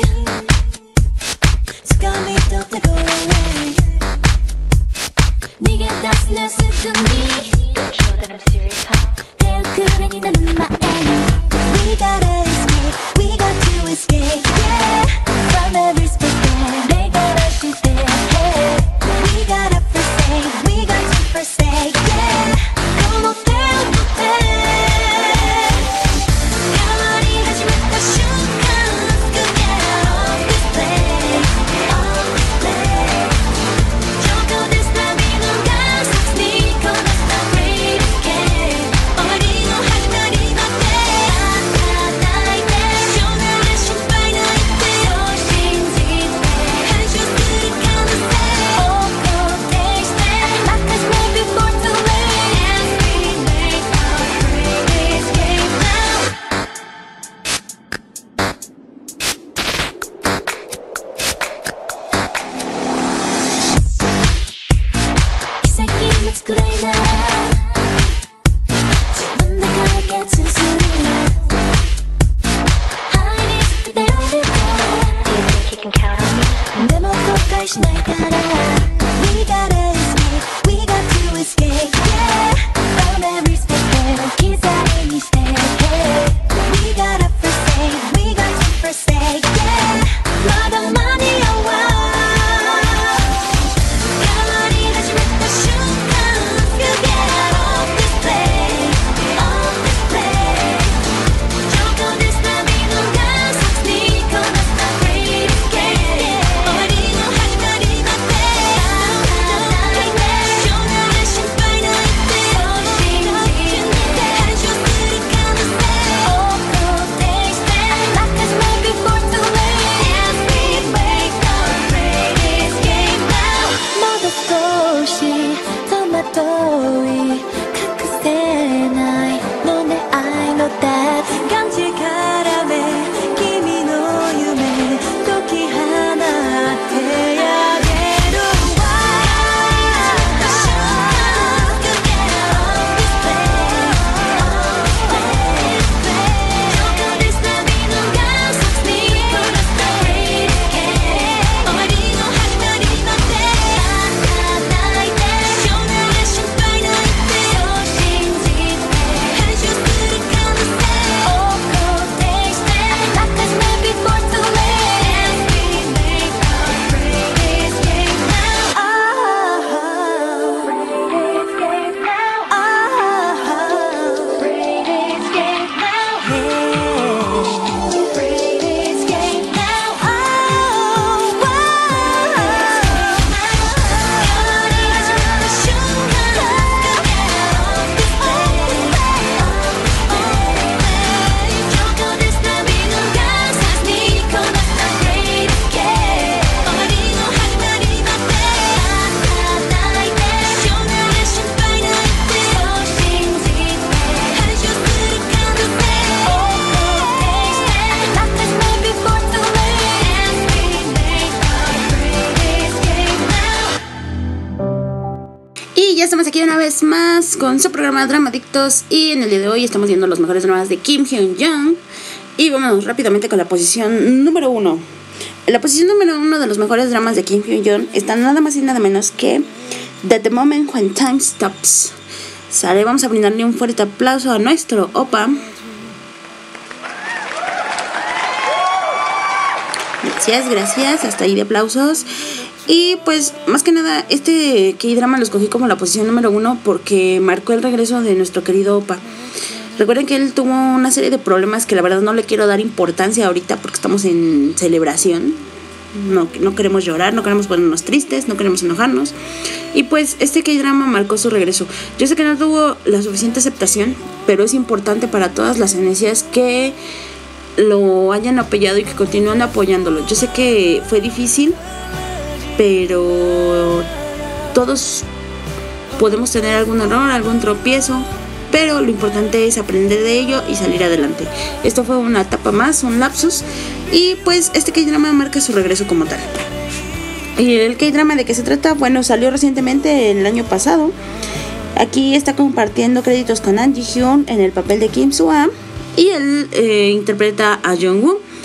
掴み取って go away 逃げ出すなすぐに手遅れになる前に We gotta escape, we got to escape, yeah From every space that they got us to stay, yeah We gotta forsake, we got to forsake, yeah Come on, tell me,変わり始めた瞬間 Let's go get off this place, off this place 状況です旅のガスにこなした Great Escape 終わりの始まりまで泣いて将来心配ないってそう信じて反射する可能性を肯定して Like us maybe for too late As we make our great escape now 奇跡も作れない自分で解決するでも後悔しないから We gotta escape, we got to escape, yeah From every space 置き去りにして Hey We gotta forsake, we got to forsake, yeah まだ間に合わ変わり始めた瞬間 Let's go get off this place, off this place 状況です旅のガスにこなした Great Escape 終わりの始まりまで泣いて将来心配ないってそう信じて反射する可能性を肯定して Like us maybe for too late As we make our great escape now まだ少し戸惑い隠せないのね愛のだってがんじからめ君の夢解き放ってあげるわ Let's go get off this place, off this place 状況です旅のガスにこなした Great Escape 終わりの始まりまで泣いて将来心配ないってそう信じて反射する可能性を肯定して Like us maybe for too late As we make our great escape now Great escape now Great escape now Great escape now変わり始めた瞬間 Let's go get off this place,状況です旅のガスにこなした Great Escape 終わりの始まりまで泣いて将来心配ないってそう信じて反射する可能性を肯定して Like us maybe for too late As we make our great escape now Y ya estamos aquí una vez más con su programa Dramadictos. Y en el día de hoy estamos viendo los mejores dramas de Kim Hyun-jung. Y vamos rápidamente con la posición número 1. En la posición número 1 de los mejores dramas de Kim Hyun-jung está nada más y nada menos que The Moment When Time Stops. Sale, vamos a brindarle un fuerte aplauso a nuestro opa. Gracias, hasta ahí de aplausos. Y pues más que nada este K-drama lo escogí como la posición número 1 porque marcó el regreso de nuestro querido opa. Recuerden que él tuvo una serie de problemas que la verdad no le quiero dar importancia ahorita porque estamos en celebración. No queremos llorar, no queremos ponernos tristes, no queremos enojarnos. Y pues este K-drama marcó su regreso. Yo sé que no tuvo la suficiente aceptación, pero es importante para todas las energías que lo hayan apoyado y que continúen apoyándolo. Yo sé que fue difícil, pero todos podemos tener algún error, algún tropiezo, pero lo importante es aprender de ello y salir adelante. Esto fue una etapa más, un lapsus, y pues este K-drama marca su regreso como tal. ¿Y el K-drama de qué se trata? Bueno, salió recientemente el año pasado. Aquí está compartiendo créditos con An Ji-hyun en el papel de Kim Soo-ah y él interpreta a Jung-woo.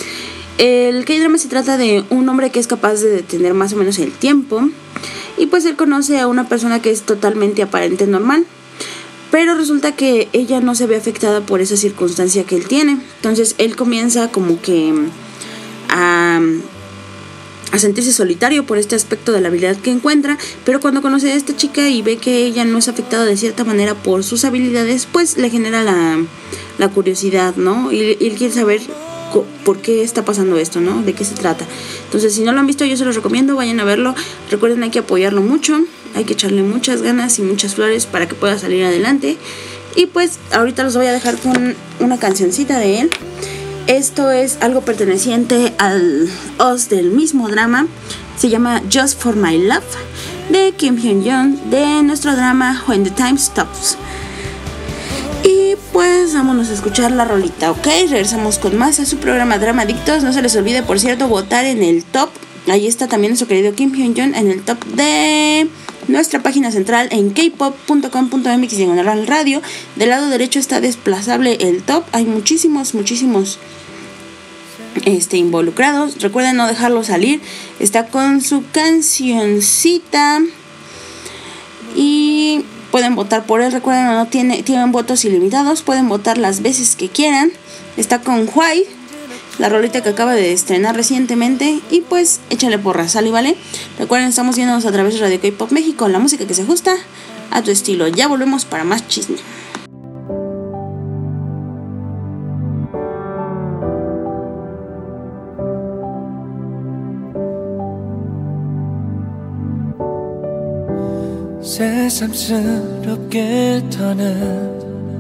El K-drama se trata de un hombre que es capaz de detener más o menos el tiempo, y pues él conoce a una persona que es totalmente aparente normal, pero resulta que ella no se ve afectada por esa circunstancia que él tiene. Entonces él comienza como que a sentirse solitario por este aspecto de la habilidad que encuentra, pero cuando conoce a esta chica y ve que ella no es afectada de cierta manera por sus habilidades, pues le genera la curiosidad, ¿no? Y él quiere saber por qué está pasando esto, ¿no? De qué se trata. Entonces, si no lo han visto, yo se los recomiendo, vayan a verlo. Recuerden, hay que apoyarlo mucho, hay que echarle muchas ganas y muchas flores para que pueda salir adelante. Y pues ahorita los voy a dejar con una cancioncita de él. Esto es algo perteneciente al OST del mismo drama. Se llama Just for My Love, de Kim Hyun-jung, de nuestro drama When the Time Stops. Y pues vámonos a escuchar la rolita, ¿ok? Regresamos con más a su programa Drama Adictos. No se les olvide, por cierto, votar en el top. Ahí está también nuestro querido Kim Hyun-jung en el top de nuestra página central en kpop.com.mx/radio. Del lado derecho está desplazable el top. Hay muchísimos involucrados. Recuerden no dejarlo salir. Está con su cancioncita y pueden votar por él. Recuerden, no tienen votos ilimitados, pueden votar las veces que quieran. Está con White, la rolita que acaba de estrenar recientemente, y pues échale porras, ¿sale? ¿Vale? Recuerden, estamos viéndonos a través de Radio K-Pop México, la música que se ajusta a tu estilo. Ya volvemos para más chisme. 새삼스럽게 더는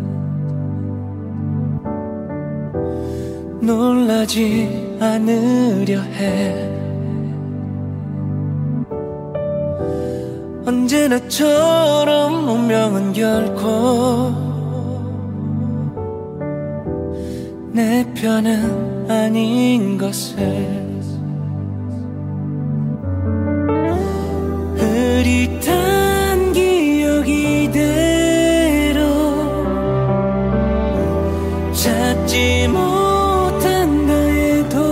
놀라지 않으려 해. 언제나처럼 운명은 결코 내 편은 아닌 것을 흐릿한 기억 이대로 찾지 못한다 해도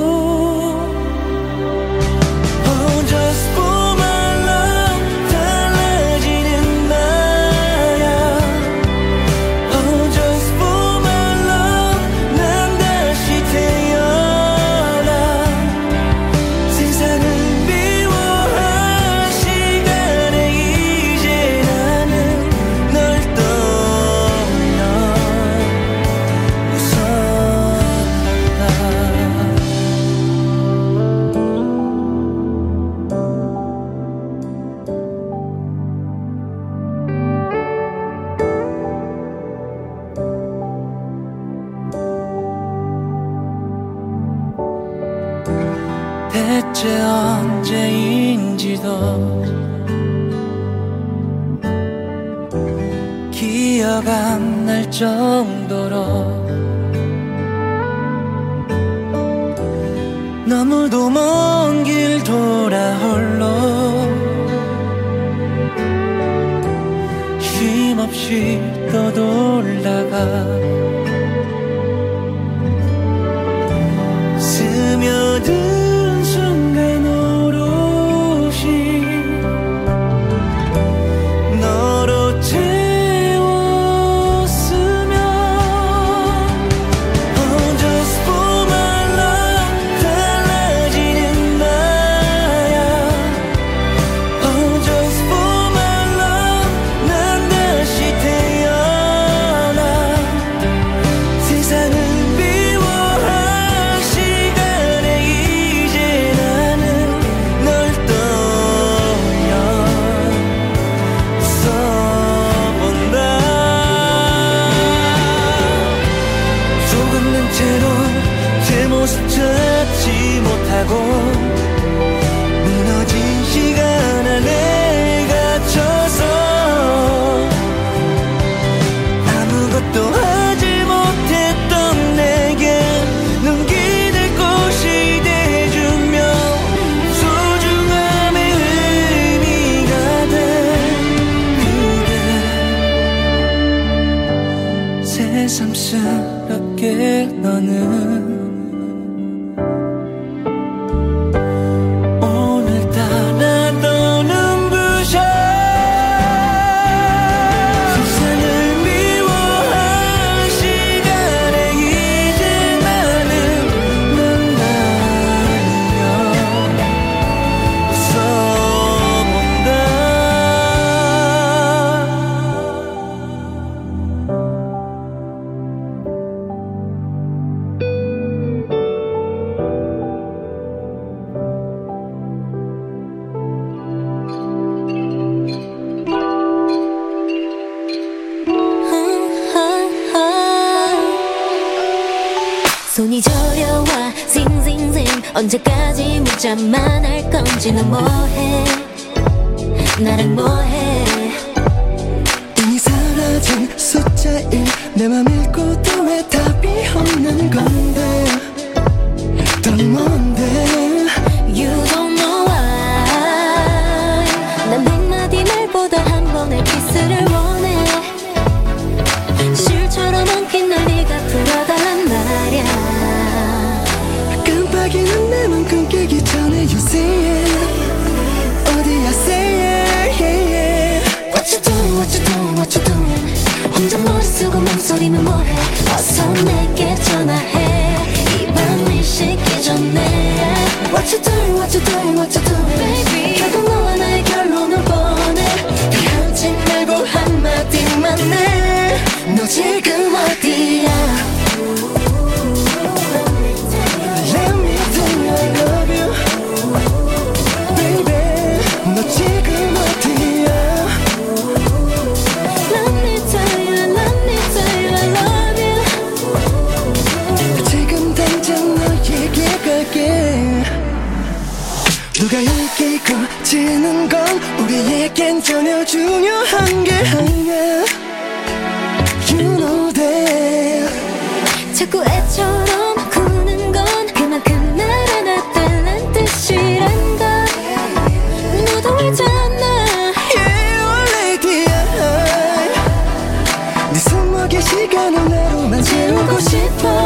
Oh just for my love 달라지는 나야 Oh just for my love 난 다시 태어나 세상을 미워할 시간에 이제 나는 널 떠나 대체 언제인지도 기억 안 날 정도로 너무도 먼 길 돌아 홀로 쉼없이 떠돌다가 스며든 순간 오롯이 너로 채웠으면 Oh just for my love 달라지는 나야 Oh just for my love 난 다시 태어나 세상을 미워할 시간에 이제 나는 널 떠나 웃어본다 조금 된 채로 제 모습 찾지 못하고 무너진 시간 안에 갇혀서 아무것도 하지 못했던 내게 눈길을 꽃이 돼주며 소중함의 의미가 된 그대 새삼스럽게 너는 내려와 싱싱싱 언제까지 문자만 할 건지 너 뭐해 나랑 뭐해 이미 사라진 숫자인 내 맘 읽고 또 왜 답이 없는 건데 넌 뭔데 You don't know why 난 100마디 말보다 한 번의 키스를 원해 실처럼 엉킨 날 네가 풀어달란 말야 깜빡이는 내 맘 끊기기 전에 You say it 어디야 say it yeah, yeah. What you doing what you doing what you doing 혼자 머리 쓰고 맘소리는 뭐해 어서 내게 전화해 이 밤이 식기 전에 What you doing what you doing what you doing Baby 결국 너와 나의 결론을 보내 헤어지 말고 한마디만 해 너 지금 어디야 Let me tell you I love you Baby 너 지금 어디야 Let me tell you I love you 지금 당장 너에게 갈게 누가 이기고 지는 건 우리에겐 전혀 중요한 게 아니야 You know that 자꾸 애처럼 구는 건 그만큼 날 안아달란 뜻이란 걸 너도 알잖아 Yeah lady 네 손목의 시간을 나로만 채우고 싶어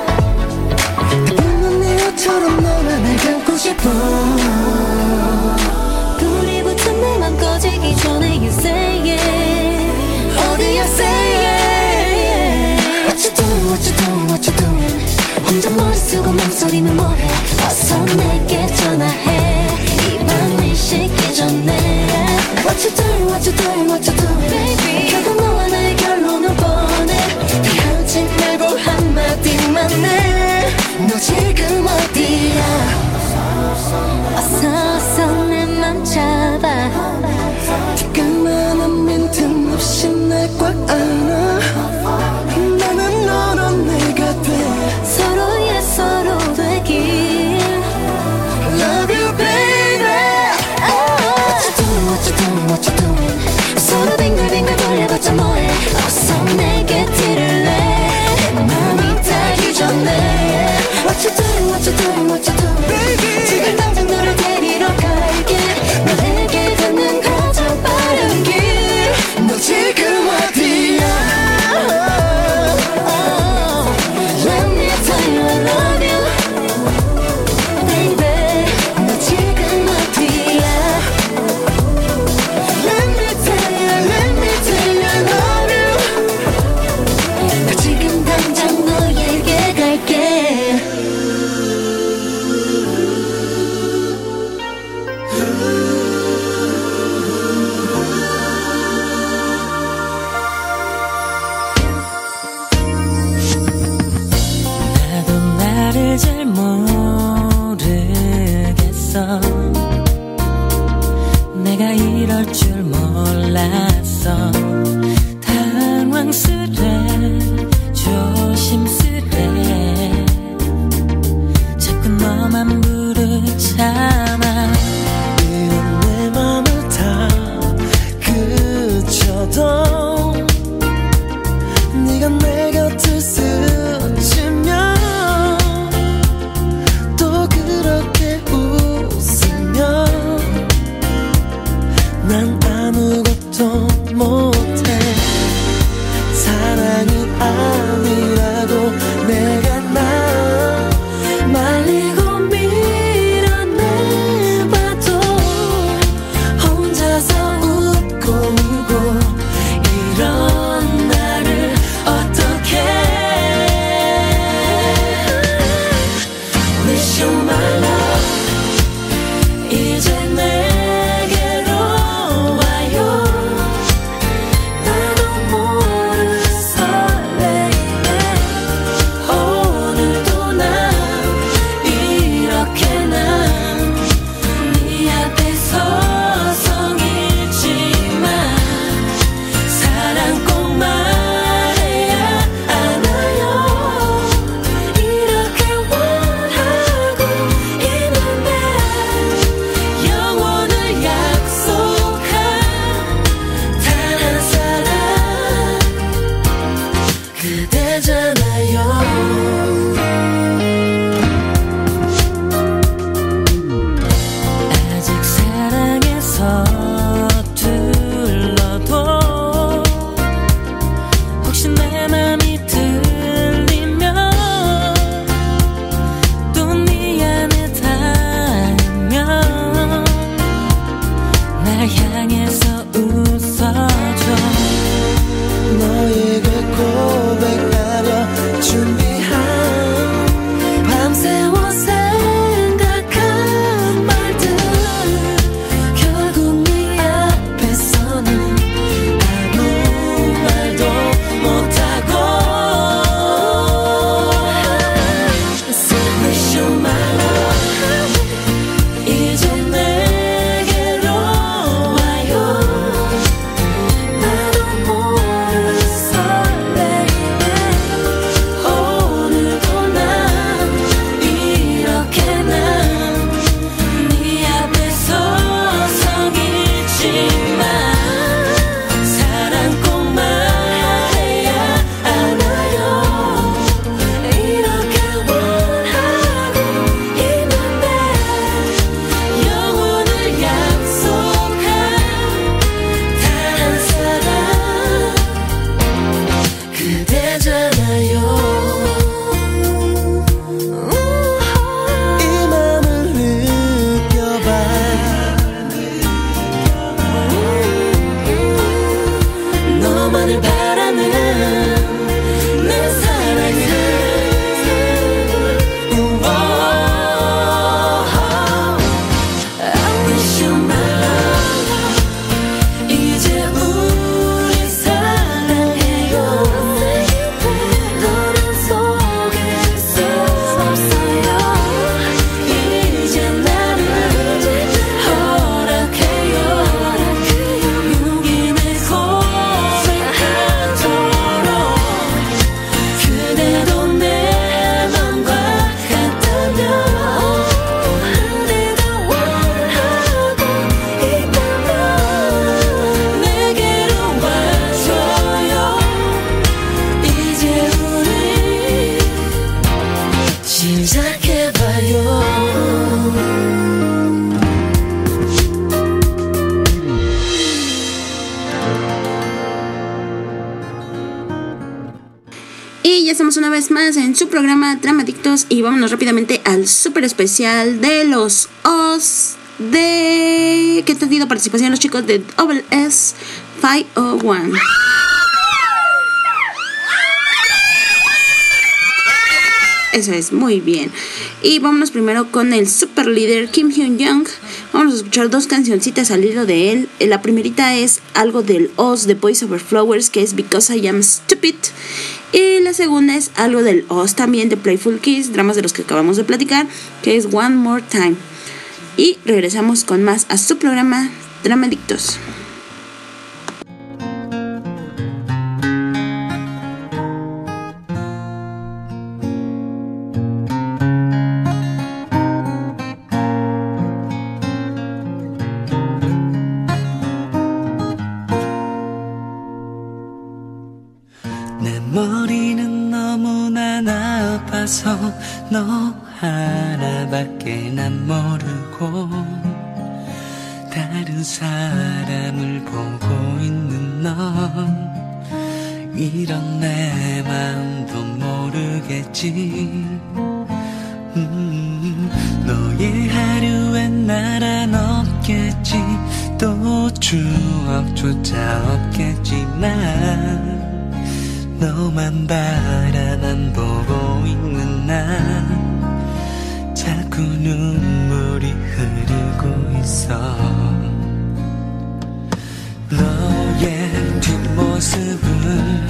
대부분 내 옷처럼 너와 날 감고 싶어 불이 붙은 내 맘 꺼지기 전에 You say it 어디야 say it What you doing what you doing what you doing 혼자 머리 쓰고 맘소리는 뭐해 어서 내게 전화해 이 밤이 식기 전에 What you doing what you doing what you doing Baby 결국 너와 나의 결론을 보내 헤어지 말고 한마디만 해너 지금 어디야 어서 내 맘 잡아 티끌만한 빈틈없이 날 꽉 안아 나는 너로 내가 돼 서로의 서로 되길 Love you baby What you doing what you doing what you doing 서로 빙글빙글 돌려봤자 뭐해 어서 내게 들을래 내 맘이 닿기 전에 What you doing what you doing what you doing Baby 지금 당장 너를 데리러 갈게 너에게 닿는 가장 빠른 길 너 지금 어디야 Let me tell you I love you Baby 너 지금 어디야 Let me tell you I love you 나 지금 당장 너에게 갈게 나도 나를 잘 모르겠어 내가 이럴 줄 몰랐어 당황스레 조심스레 자꾸 너만 부르잖아 이런 내 맘을 다 그쳐도 네가 내 곁을 스치면 또 그렇게 웃으면 난 아무것도 못해 사랑이 아니라고 내가 나 말리고 밀어내 시작해봐요. Y ya estamos una vez más en su programa Dramadictos y vámonos rápidamente al súper especial de los O's de... que han tenido participación los chicos de Double S 501. Eso es, muy bien. Y vámonos primero con el super líder Kim Hyun Young. Vamos a escuchar dos cancioncitas al hilo de él. La primerita es algo del Oz de Boys Over Flowers, que es Because I Am Stupid. Y la segunda es algo del Oz también de Playful Kiss, dramas de los que acabamos de platicar, que es One More Time. Y regresamos con más a su programa Dramadictos. 머리는 너무나 나빠서 너 하나밖에 난 모르고 다른 사람을 보고 있는 넌 이런 내 마음도 모르겠지. 너의 하루엔 나란 없겠지. 또 추억조차 없겠지만 너만 바라만 보고 있는 나 자꾸 눈물이 흐르고 있어. 너의 뒷모습을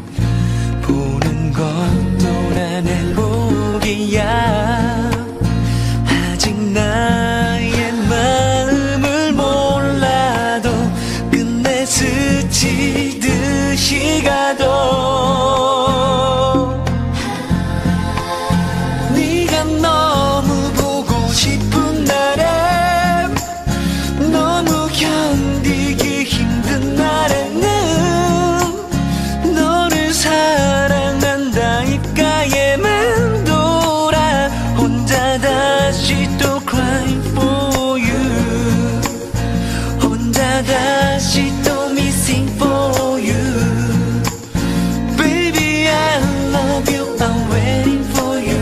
보는 것도 난 행복이야. 아직 나의 마음을 몰라도 끝내 스치듯이 가도 네가 너무 보고 싶은 날에 너무 견디기 힘든 날에는 너를 사랑한다 입가에 맴돌아 혼자 다시 또 cry for you 혼자 다시 또 missing for you. Baby I love you I'm waiting for you.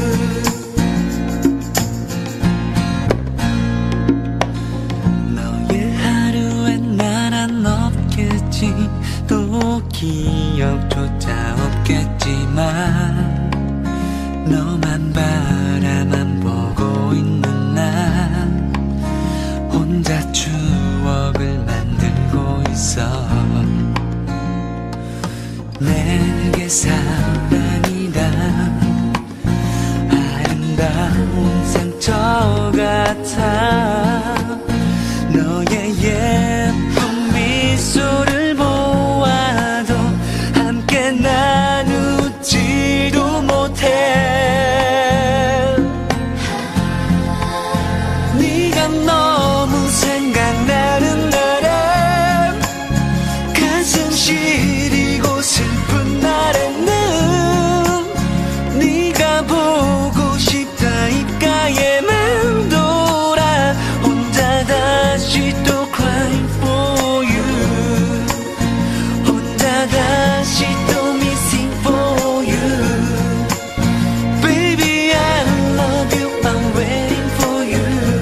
너의 하루엔 나란 없겠지. 또 기억조차 없겠지만 너만 바라만 보고 있는 나 혼자 추억을 만들고 있어. 내게 사랑이란 아름다운 상처 같아. 너의 예쁜 미소를 보아도 함께 나누지도 못해. 네가 너무 생각나는 날에 가슴 시리고 슬픈 날에는 네가 보고 싶다 입가에 맴돌아 혼자 다시 또 cry for you 혼자 다시 또 missing for you. Baby I love you I'm waiting for you.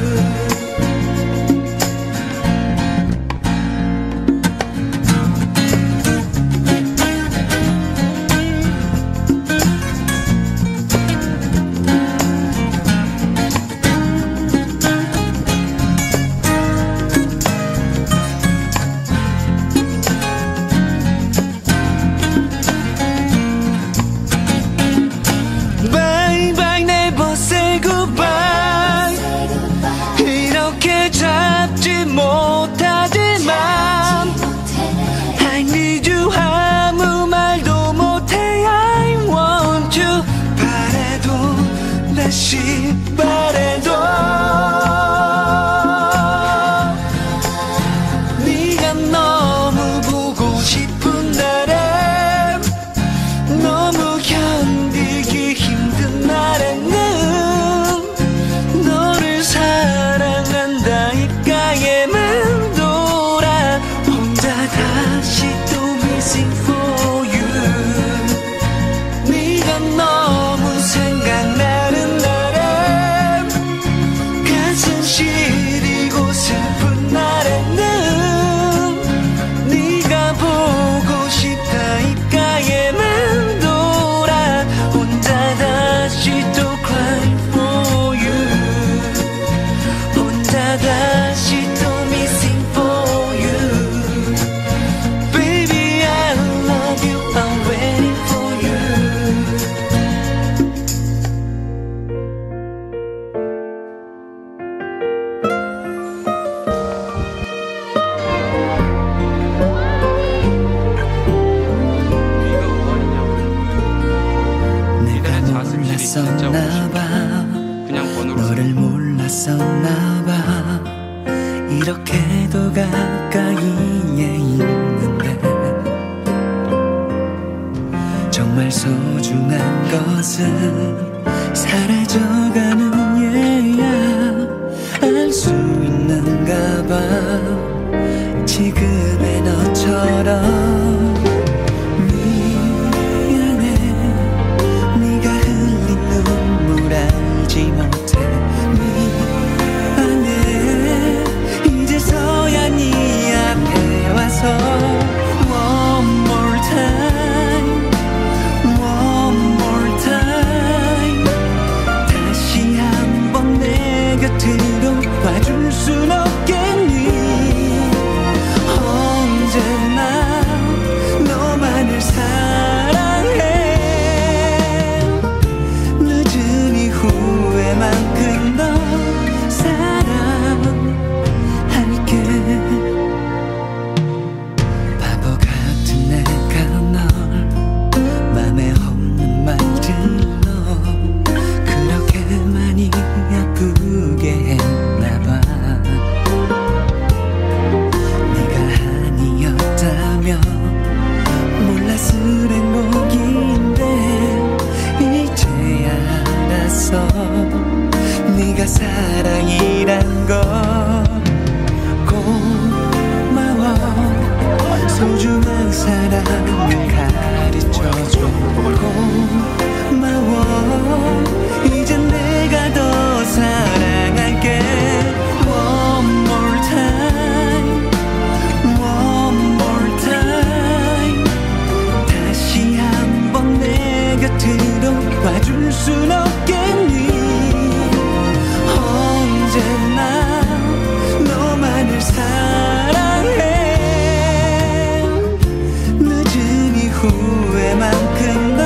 Bye bye never say goodbye. 이렇게 잡지 못하지만 I need you 아무 말도 못해. I want you 바래도 다시 바래도 네가 너무 보고 싶은 날에 너무 견디기 힘든 날에는 있었나봐. 이렇게도 가까이에 있는데 정말 소중한 것은 사라져가는 얘야. 알 수 있는가 봐. 지금의 너처럼 미안해. 네가 흘린 눈물 알지 못해. 미안해. 이제서야 네 앞에 와서 One more time, one more time. 다시 한번 내 곁으로 와줄 순 없겠니? 언제나 너만을 사랑해. 늦은 이후에만큼 더 사랑할게. 바보 같은 내가 널 맘에 없는 말들로 그렇게 많이 아프게 했나봐. 네가 아니었다면 몰랐을 행복인데 이제야 알았어. 네가 사랑이란 걸. 고마워. 소중한 사랑을 가르쳐줘. 고마워. 이젠 내가 더 사랑할게. One more time, one more time. 다시 한번 내 곁으로 와줄 순 없겠니? 언제나 너만을 사랑해. 늦은 이후에만큼 더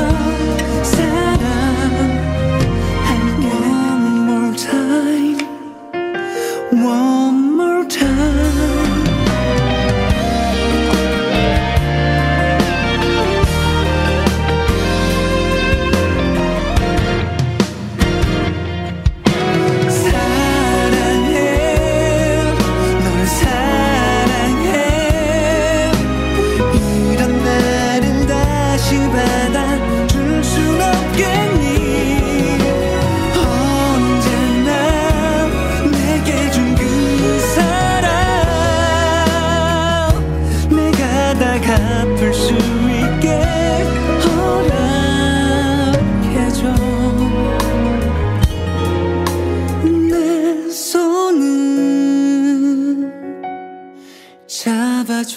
사랑할게. One more time, one more time. 사랑해. 널 사랑해. 이런 나를 다시 받아줄 순 없겠니? 언제나 내게 준 그 사랑 내가 다 갚을 수 있게 허락해줘. 내 손을 잡아줘.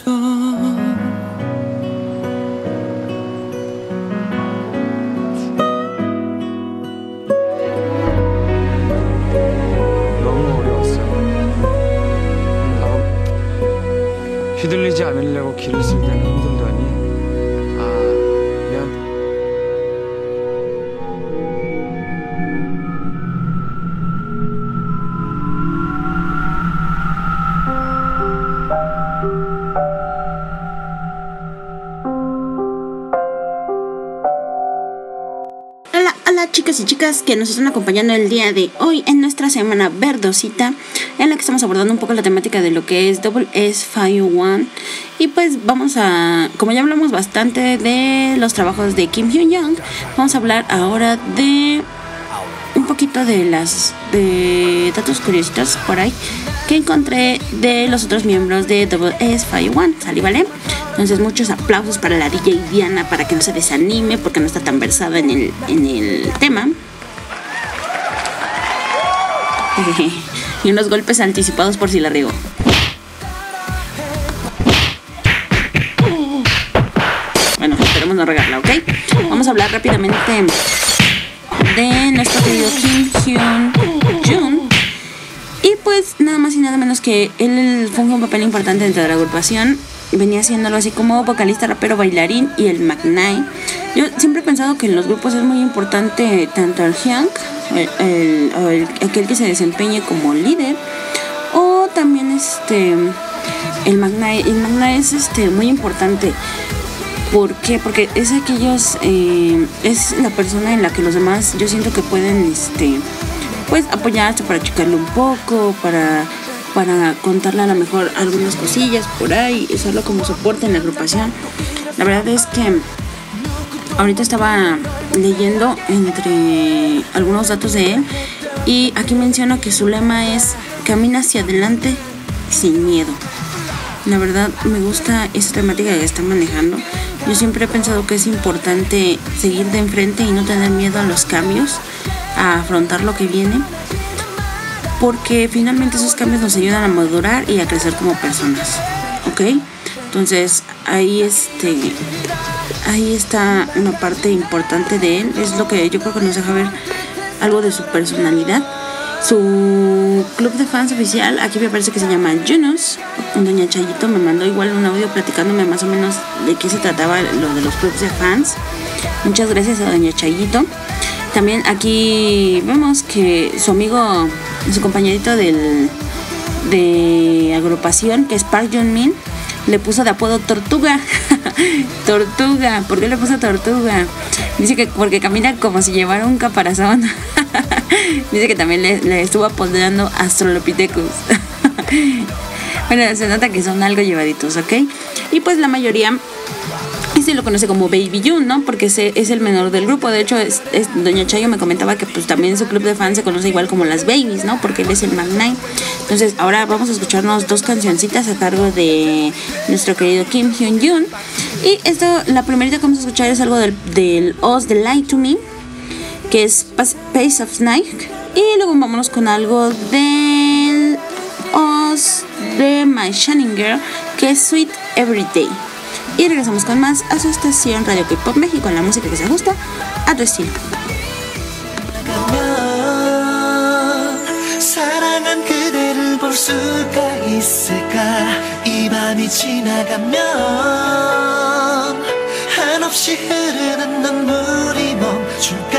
너무 어려웠어요. 휘둘리지 않으려고 길을 쓸 때는 힘들더니 미안. Hola, hola chicos y chicas que nos están acompañando el día de hoy en nuestra semana verdosita, en la que estamos abordando un poco la temática de lo que es Double S 501. Y pues vamos a, como ya hablamos bastante de los trabajos de Kim Hyun Young, vamos a hablar ahora de un poquito de datos curiositos por ahí que encontré de los otros miembros de Double S 501, ¿sale? ¿Vale? Entonces muchos aplausos para la DJ Diana para que no se desanime porque no está tan versada en el tema. Y unos golpes anticipados por si la riego. Bueno, esperemos no regarla, ¿ok? Vamos a hablar rápidamente de nuestro querido Kim Hyun Jung. Y pues nada más y nada menos que él funge un papel importante dentro de la agrupación. Venía haciéndolo así como vocalista, rapero, bailarín y el McNay. Yo siempre he pensado que en los grupos es muy importante tanto el Hyung, aquel que se desempeñe como líder, o también el McNay. El McNay es muy importante. ¿Por qué? Porque es es la persona en la que los demás yo siento que pueden pues apoyarse para checarlo un poco, para contarle a lo mejor algunas cosillas por ahí, usarlo como soporte en la agrupación. La verdad es que ahorita estaba leyendo entre algunos datos de él y aquí menciona que su lema es camina hacia adelante sin miedo. La verdad me gusta esa temática que está manejando. Yo siempre he pensado que es importante seguir de enfrente y no tener miedo a los cambios, a afrontar lo que viene, porque finalmente esos cambios nos ayudan a madurar y a crecer como personas, ¿ok? Entonces ahí está una parte importante de él. Es lo que yo creo que nos deja ver algo de su personalidad. Su club de fans oficial, aquí me parece que se llama Junos. Doña Chayito me mandó igual un audio platicándome más o menos de qué se trataba lo de los clubs de fans. Muchas gracias a Doña Chayito. También aquí vemos que su amigo, su compañerito de agrupación, que es Park Jong-min, le puso de apodo Tortuga. Tortuga, ¿por qué le puso Tortuga? Dice que porque camina como si llevara un caparazón. Dice que también le estuvo apodando Australopithecus. Bueno, se nota que son algo llevaditos, ¿ok? Y pues la mayoría se lo conoce como Baby Jun, ¿no? Porque es el menor del grupo. De hecho, Doña Chayo me comentaba que pues también su club de fans se conoce igual como las Babies, ¿no? Porque él es el Mag9. Entonces, ahora vamos a escucharnos dos cancioncitas a cargo de nuestro querido Kim Hyun-jun. Y la primerita que vamos a escuchar es algo del Oz de Lie to Me, que es Pace of Night. Y luego vámonos con algo del Oz de My Shining Girl, que es Sweet Everyday. Y regresamos con más a su estación Radio K-Pop México, en la música que se ajusta a tu estilo. 사랑한 그대를 볼 수가 있을까 이 밤이 지나가면 한없이 흐르는 눈물이 멈출까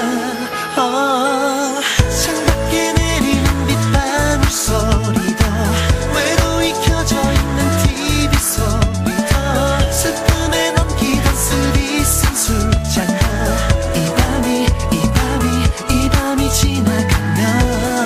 창밖에 내리는 빗방울 소리도 외로이 켜져 있는 TV 소리도 슬픔에 넘기던 쓰리쓴 술잔도 이 밤이 지나가면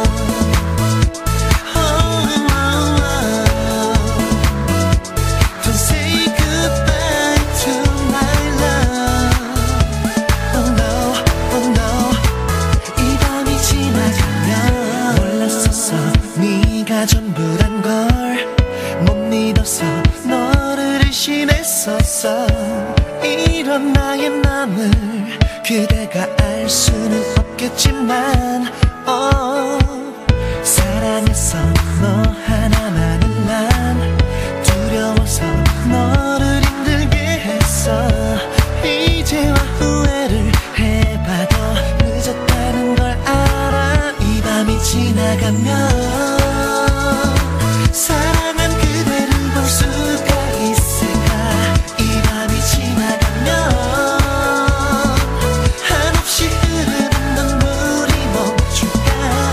Don't say goodbye to my love. Oh no, oh no. 이 밤이 지나가면 몰랐었어 네가 전부란 걸 못 믿었어 너를 의심했었어 이런 나의 맘을 그대가 알 수는 없겠지만 사랑했어 너 하나만은 난 두려워서 너를 힘들게 했어 이제와 후회를 해봐도 늦었다는 걸 알아 이 밤이 지나가면 사랑한 그대를 볼 수가 있을까 이 밤이 지나가면 한없이 흐르는 눈물이 멈출까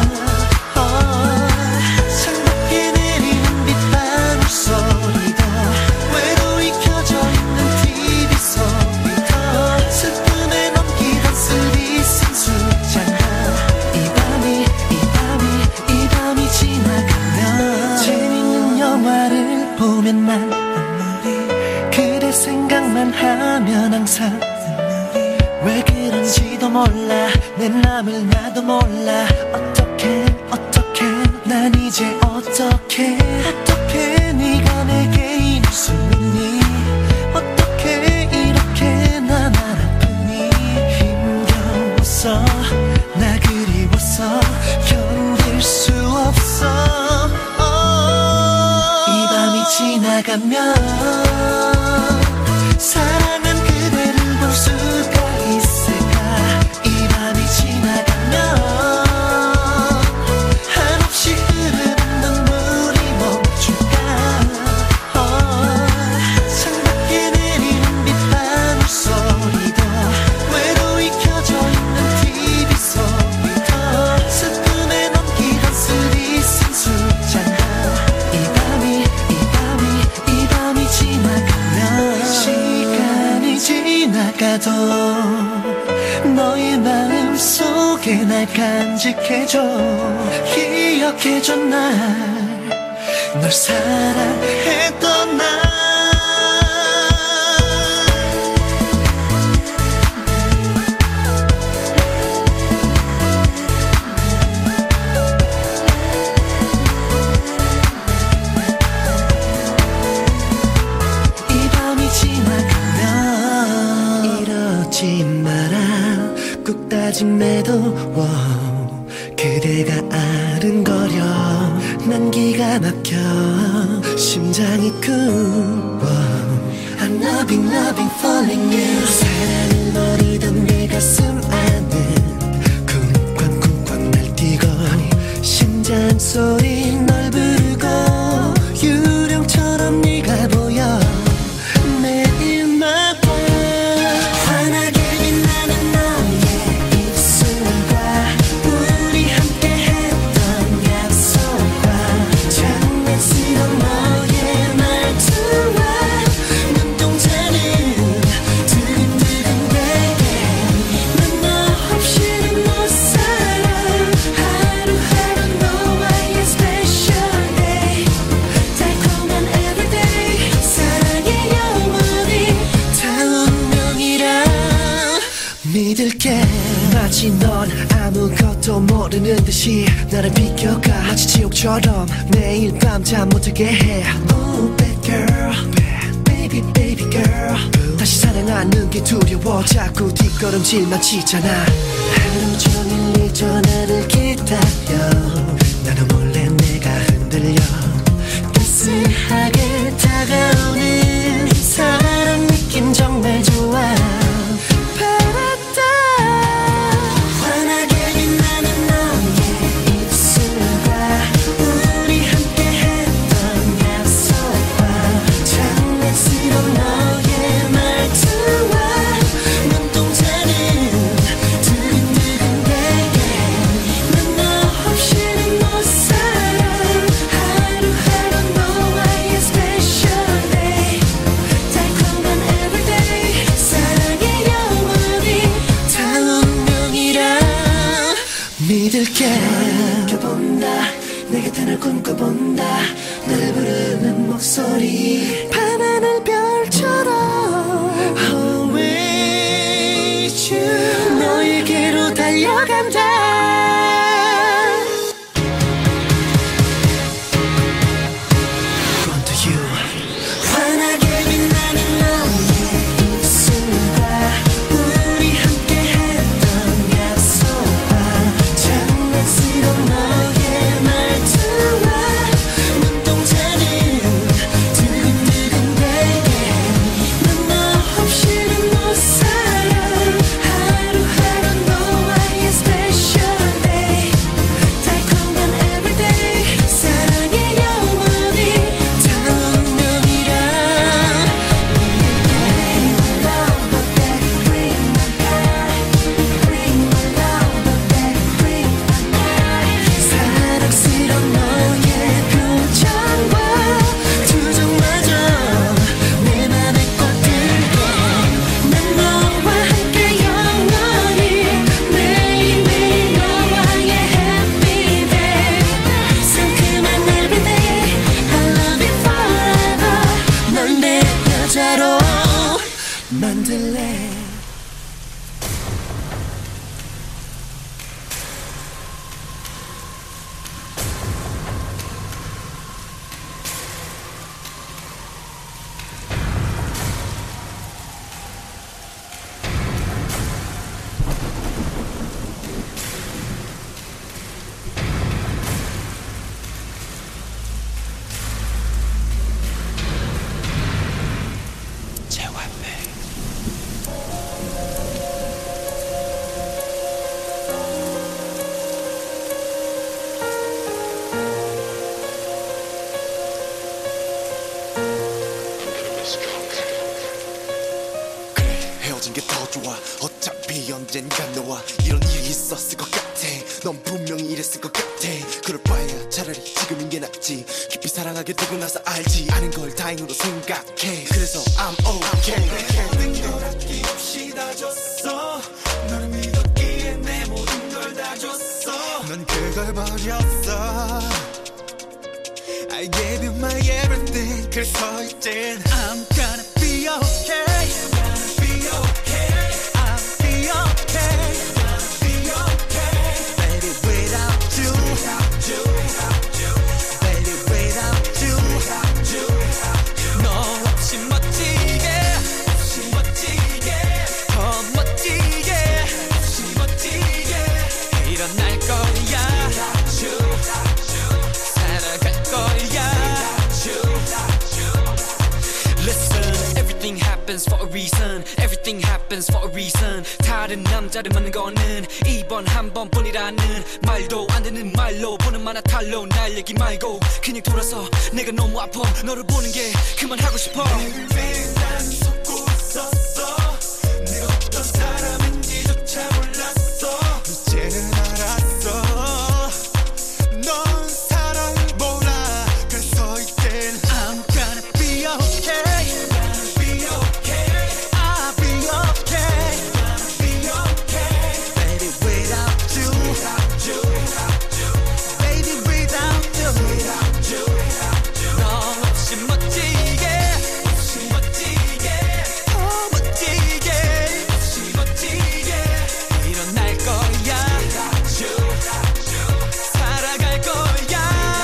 창밖에 내리는 빗방울 소리도 외로이 켜져 있는 TV 소리도 슬픔에 넘기던 쓰리쓴 술잔도 이 밤이 지나가면 재밌는 영화를 보면 난 그대 생각만 하면 항상 왜 그런지도 몰라 내 맘을 나도 몰라 어떡해 난 이제 어떡해 네가 내게 이럴 수 있니 어떡해 이렇게 나만 아프니 힘겨웠어 나 그리웠어 견딜 수 없어 이 밤이 지나가면 사랑한 그대를 볼 수가 있을까 이 밤이 지나가면 한없이 흐르는 눈물이 멈출까 창밖에 내리는 빗방울 소리도 외로이 켜져 있는 TV 소리도 슬픔에 넘기던 쓰리쓴 술잔도 이 밤이 지나가면 시간이 지나가도 너의 마음속에 날 맘에 간직해줘 기억해줘 날 널 사랑했던 날 이 밤이 지나가면 이러지 마라 꾹 다짐해도 그대가 아른거려 난 기가 막혀 심장이 쿵 I'm loving loving falling you 사랑을 노리던 내 가슴 안은 쿵쾅쿵쾅 날뛰고 심장 소리 널 부르고 유령처럼 네가 보여 매일마다 환하게 빛나는 너의 입술과 우리 함께 했던 약속과 장난스러운 너의 말투와 눈동자는 두근두근대게 난 너 없이는 못 살아 하루하루 너와의 special day 달콤한 everyday 사랑의 영원히 다 운명이라 믿을게 마치 넌 아무것도 모르는 듯이 나를 비켜가 마치 지옥처럼 매일 밤 잠 못 들게 해 Oh bad girl baby baby girl 다시 사랑하는 게 두려워 자꾸 뒷걸음질만 치잖아 하루 종일 네 전화를 기다려 나는 몰래 내가 흔들려 따스하게 다가오는 사랑 느낌 정말 좋아 바랐다 환하게 빛나는 너의 입술과 우리 함께 했던 약속과 장난스러운 너의 말투와 눈동자는 두근두근대게 난 너 없이는 못 살아 하루하루 너와의 special day 달콤한 everyday 사랑의 영원히 다 운명이라 믿을게 느껴본다 내 곁에 널 꿈꿔본다 널 부르는 목소리 밤하늘 별처럼 Always you 너에게로 달려간다 Run to you 환하게 빛나는 너의 입술과 우리 함께 했던 약속과 장난스러운 너의 말투와 눈동자는 두근두근대게 난 너 없이는 못 살아 하루하루 너와의 special day 달콤한 everyday 사랑의 영원히 다 운명이라 사랑스러운 너의 표정과 투정마저 내 맘에 꽉 들게 난 너와 함께 영원히 매일매일 너와의 happy day 상큼한 everyday I love you forever 널 내 여자로 만들래 헤어진 게 더 좋아 어차피 언젠가 너와 이런 일이 있었을 것 같아 넌 분명히 이랬을 것 같아 그럴 바에야 차라리 지금인 게 낫지 깊이 사랑하게 되고 나서 알지 않은 걸 다행으로 생각해 그래서 I'm okay 혈압기 없이 다 줬어 너를 믿었기에 내 모든 걸 다 줬어 넌 그걸 버렸어 I gave you my everything 그래서 이젠 I'm gonna be okay Gonna be okay I'll be okay Gonna be okay Baby without you Without you Baby without you Without you 너 없이 멋지게 없이 멋지게 더 멋지게 없이 멋지게 일어날 거야 Without you 살아갈 거야 Listen, everything happens for a reason Everything happens for a reason 다른 남자를 만난 거는 이번 한 번뿐이라는 말도 안 되는 말로 보는 만화 탈로 날 얘기 말고 그냥 돌아서 내가 너무 아파 너를 보는 게 그만하고 싶어 매일매일 난 속고 있었어 네가 어떤 사람인지조차 몰랐어 이제는 알았어 넌 사랑을 몰라 그래서 이젠 I'm gonna be okay Gonna be okay I'll be okay Gonna be okay Baby without you Without you Baby without you Without you 너 없이 멋지게 없이 멋지게 더 멋지게 없이 멋지게 일어날 거야 Without you 살아갈 거야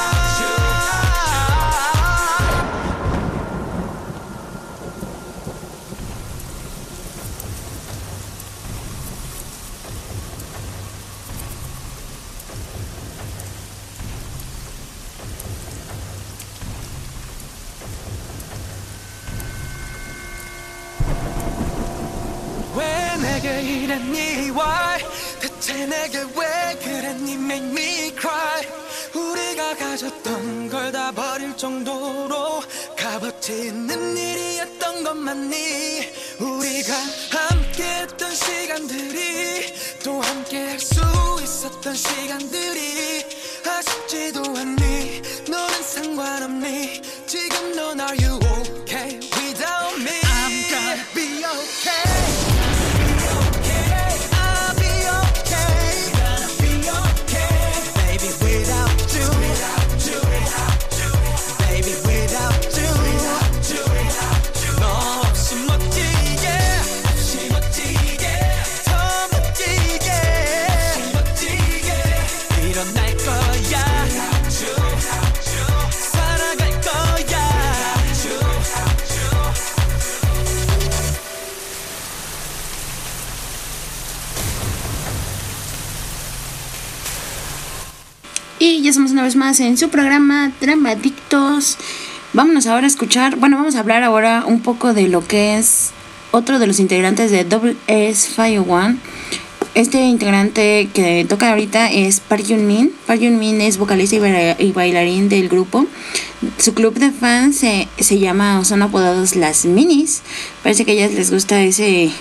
왜 내게 이랬니 why 대체 내게 왜 그랬니 make me cry 우리가 가졌던 걸 다 버릴 정도로 값어치 있는 일이었던 것 맞니 우리가 함께했던 시간들이 또 함께할 수 있었던 시간들이 아쉽지도 않니 너는 상관없니 지금 넌 are you okay without me I'm gonna be okay I'll be okay Gonna be okay Baby without you Without you Baby without you Without you 너 없이 멋지게 없이 멋지게 더 멋지게 없이 멋지게 일어날 거야 Without you 살아갈 거야 Without you Y ya estamos una vez más en su programa Dramadictos. Vámonos ahora a escuchar, vamos a hablar ahora un poco de lo que es otro de los integrantes de Double S 501. Este integrante que toca ahorita es Park Yoon-min. Park Yoon-min es vocalista y bailarín del grupo. Su club de fans se llama, o son apodados las Minis. Parece que a ellas les gusta ese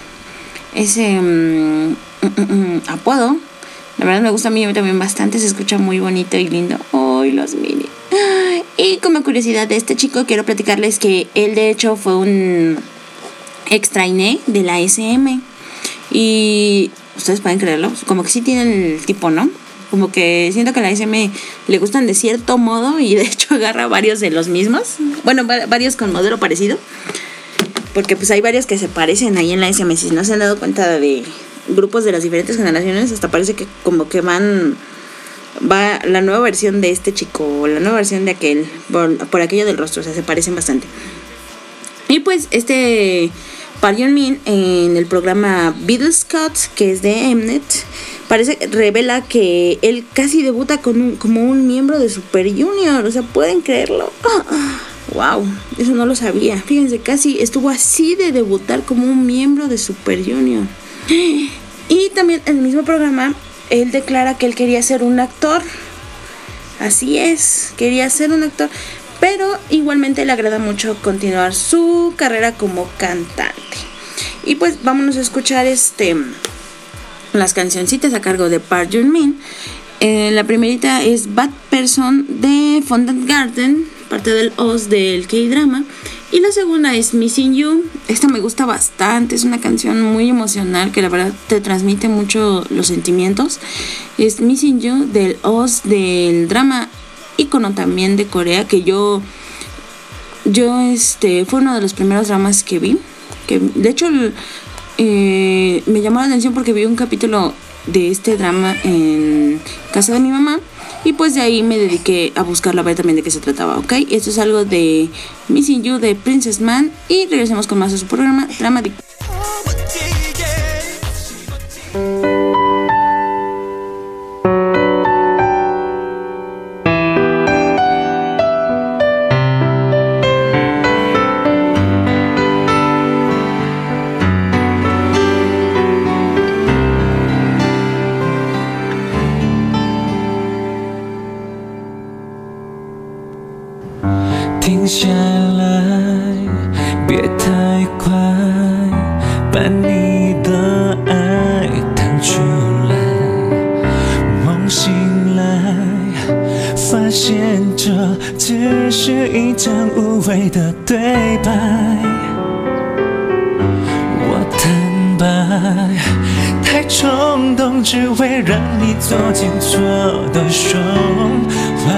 apodo. La verdad me gusta a mí también bastante, se escucha muy bonito y lindo. ¡Ay, los Mini! Y como curiosidad de este chico, quiero platicarles que él de hecho fue un ex trainee de la SM. Y ustedes pueden creerlo, como que sí tienen el tipo, ¿no? Como que siento que a la SM le gustan de cierto modo y de hecho agarra varios de los mismos. Bueno, varios con modelo parecido. Porque pues hay varios que se parecen ahí en la SM. Si no se han dado cuenta de grupos de las diferentes generaciones, hasta parece que como que va la nueva versión de este chico o la nueva versión de aquel por aquello del rostro, o sea, se parecen bastante. Y pues Park Yoon-min en el programa Beatles Cuts, que es de Mnet, revela que él casi debuta como un miembro de Super Junior, o sea, ¿pueden creerlo? Wow, eso no lo sabía. Fíjense, casi estuvo así de debutar como un miembro de Super Junior. Y también en el mismo programa él declara que él quería ser un actor. Así es, quería ser un actor, pero igualmente le agrada mucho continuar su carrera como cantante. Y pues vámonos a escuchar las cancioncitas a cargo de Park Yoon-min. La primerita es Bad Person de Fondant Garden, parte del OST del K-drama. Y la segunda es Missing You. Esta me gusta bastante, es una canción muy emocional que la verdad te transmite mucho los sentimientos. Es Missing You del Oz, del drama ícono también de Corea, que yo fue uno de los primeros dramas que vi, que de hecho me llamó la atención porque vi un capítulo de este drama en casa de mi mamá y pues de ahí me dediqué a buscarlo, a ver también de qué se trataba, ¿ok? Esto es algo de Missing You de Princess Man y regresemos con más de su programa Dramatic. 做进错的胸怀，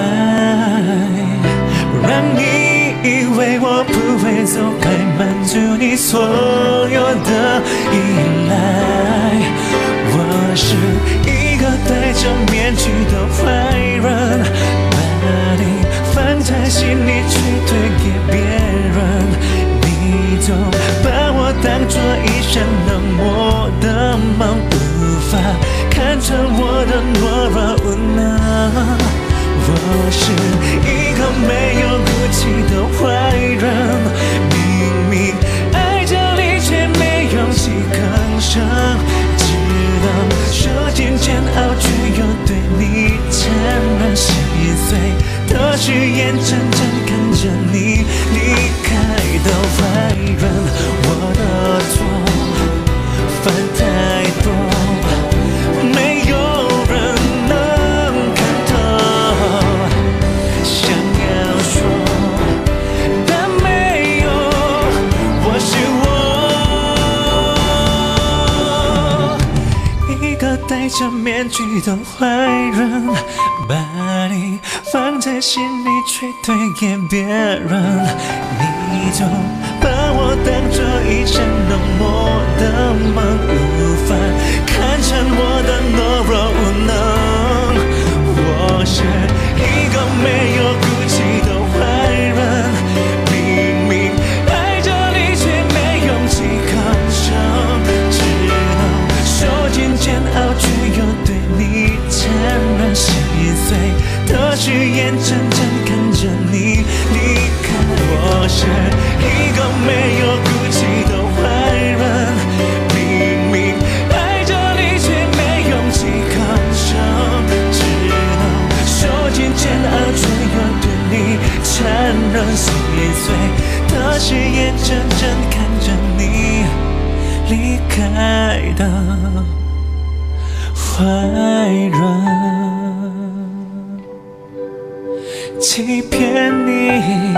让你以为我不会走开，满足你所有的依赖。我是一个戴着面具的坏人，把你放在心里去推给别人，你总把我当作一扇冷漠的门，无法看穿我的懦弱无能。我是一个没有骨气的坏人，明明爱着你却没勇气吭声，只能受尽煎熬却又对你残忍，细碎的誓言真正看着你离开的坏人。我的错犯太多，没有人能看透，想要说但没有，我是我，一个戴着面具的坏人，把你放在心里却推给别人，你总把我当作一扇冷漠的门，无法看穿我的懦弱无能。我是一个没有骨气的坏人，明明爱着你却没勇气吭声，只能受尽煎熬却又对你残忍，细碎的誓言真正看着你离开。我是一个没有骨气的坏人，明明爱着你却没勇气吭声，只能受尽煎熬却又对你残忍，细碎的誓言真正看着你离开的坏人，欺骗你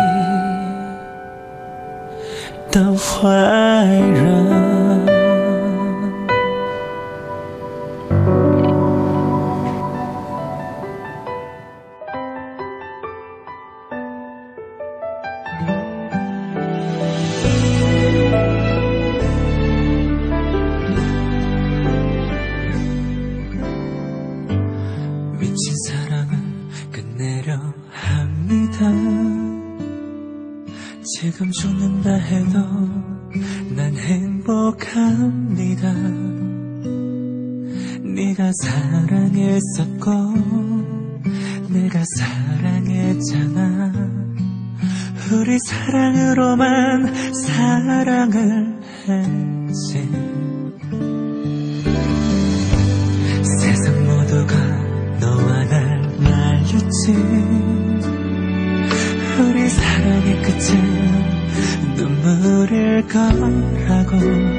的坏人。미친 사랑은 끝내려 합니다. 지금 죽는다 해도 난 행복합니다. 네가 사랑했었고 내가 사랑했잖아. 우리 사랑으로만 사랑을 했지. 세상 모두가 너와 날 말렸지. 우리 사랑의 끝은 눈물일 거라고.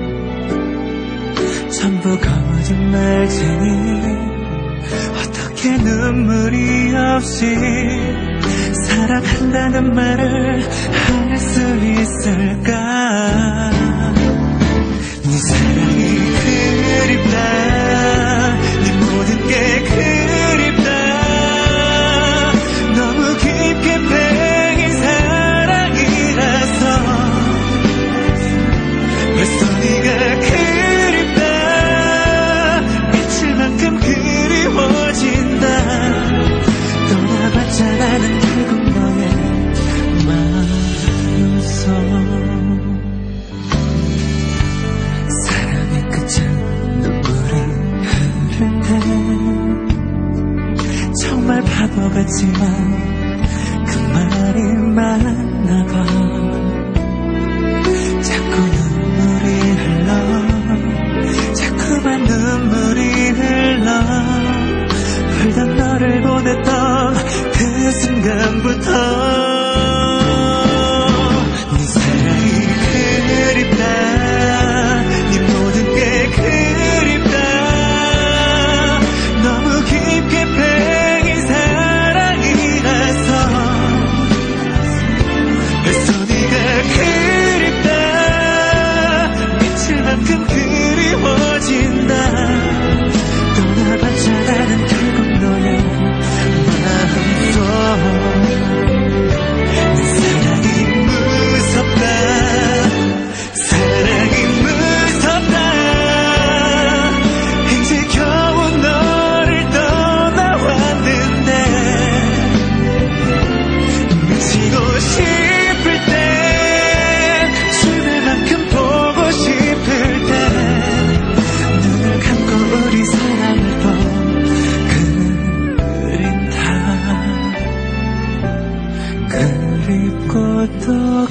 전부 거짓말쟁이. 어떻게 눈물이 없이 사랑한다는 말을 할 수 있을까. 네 사랑이 그립다. 네 모든 게 그립다. 너무 깊게 팽인 사랑이라서 벌써 네가 그립다. 미칠 만큼 그리워진다. 떠나봤자 나는 결국 너의 마음속. 사랑의 끝은 눈물이 흐른데 정말 바보 같지만 그 말이 맞나봐. 자꾸 눈물이 흘러. 자꾸만 눈물이 흘러. 풀던 너를 보냈던 그 순간부터 네 사랑이 그립다. 네 모든 게 그립다. 너무 깊게 팽인 사랑이라서 벌써 네가 그립다. 미칠 만큼 그리워진다. 떠나봤자 나는 결국 너의 마음속. 내 사랑이 무섭다. 사랑이 무섭다. 이제 겨우 너를 떠나왔는데 미치고 싶을 때 죽을 만큼 보고 싶을 때 눈을 감고 우리 사랑을 또 그린다. 그립고 또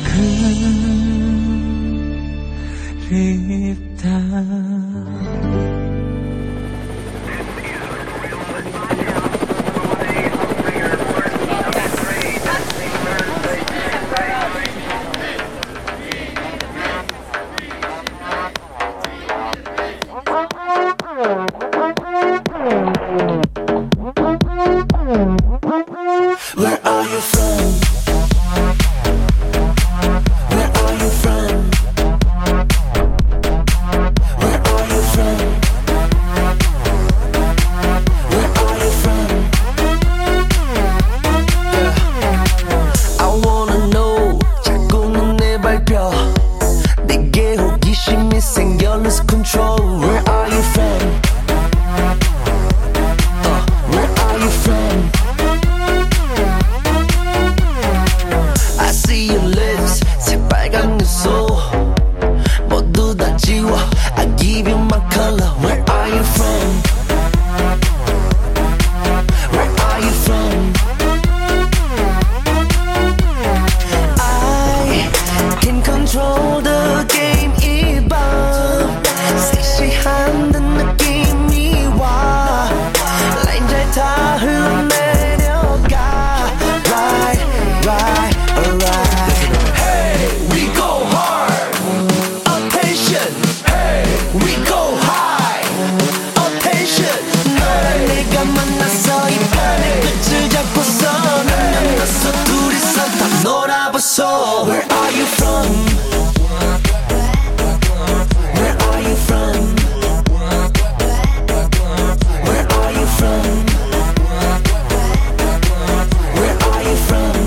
그립다. Where are you from? Where are you from? Where are you from? Where are you from? Yeah. I wanna know. 자꾸 눈에 밟혀. 내게 호기심이 생겨 lose control. Where are you from? Where are you from? I see your lips, 새빨간 미소 모두 다 지워. I give you my color. Where are you from? Where are you from? I can control the game. 이 밤 섹시한 듯 느낌이 와. 라인 잘 타 흘러내려가. Right, right, alright. Hey, we go hard. Attention. Hey, we go high. Attention. 너랑 내가 만났어. 이 밤의 끝을 잡고서 난 만났어. 둘이서 다 놀아봤어. Where are you from? Where are you from? Where are you from? Where are you from?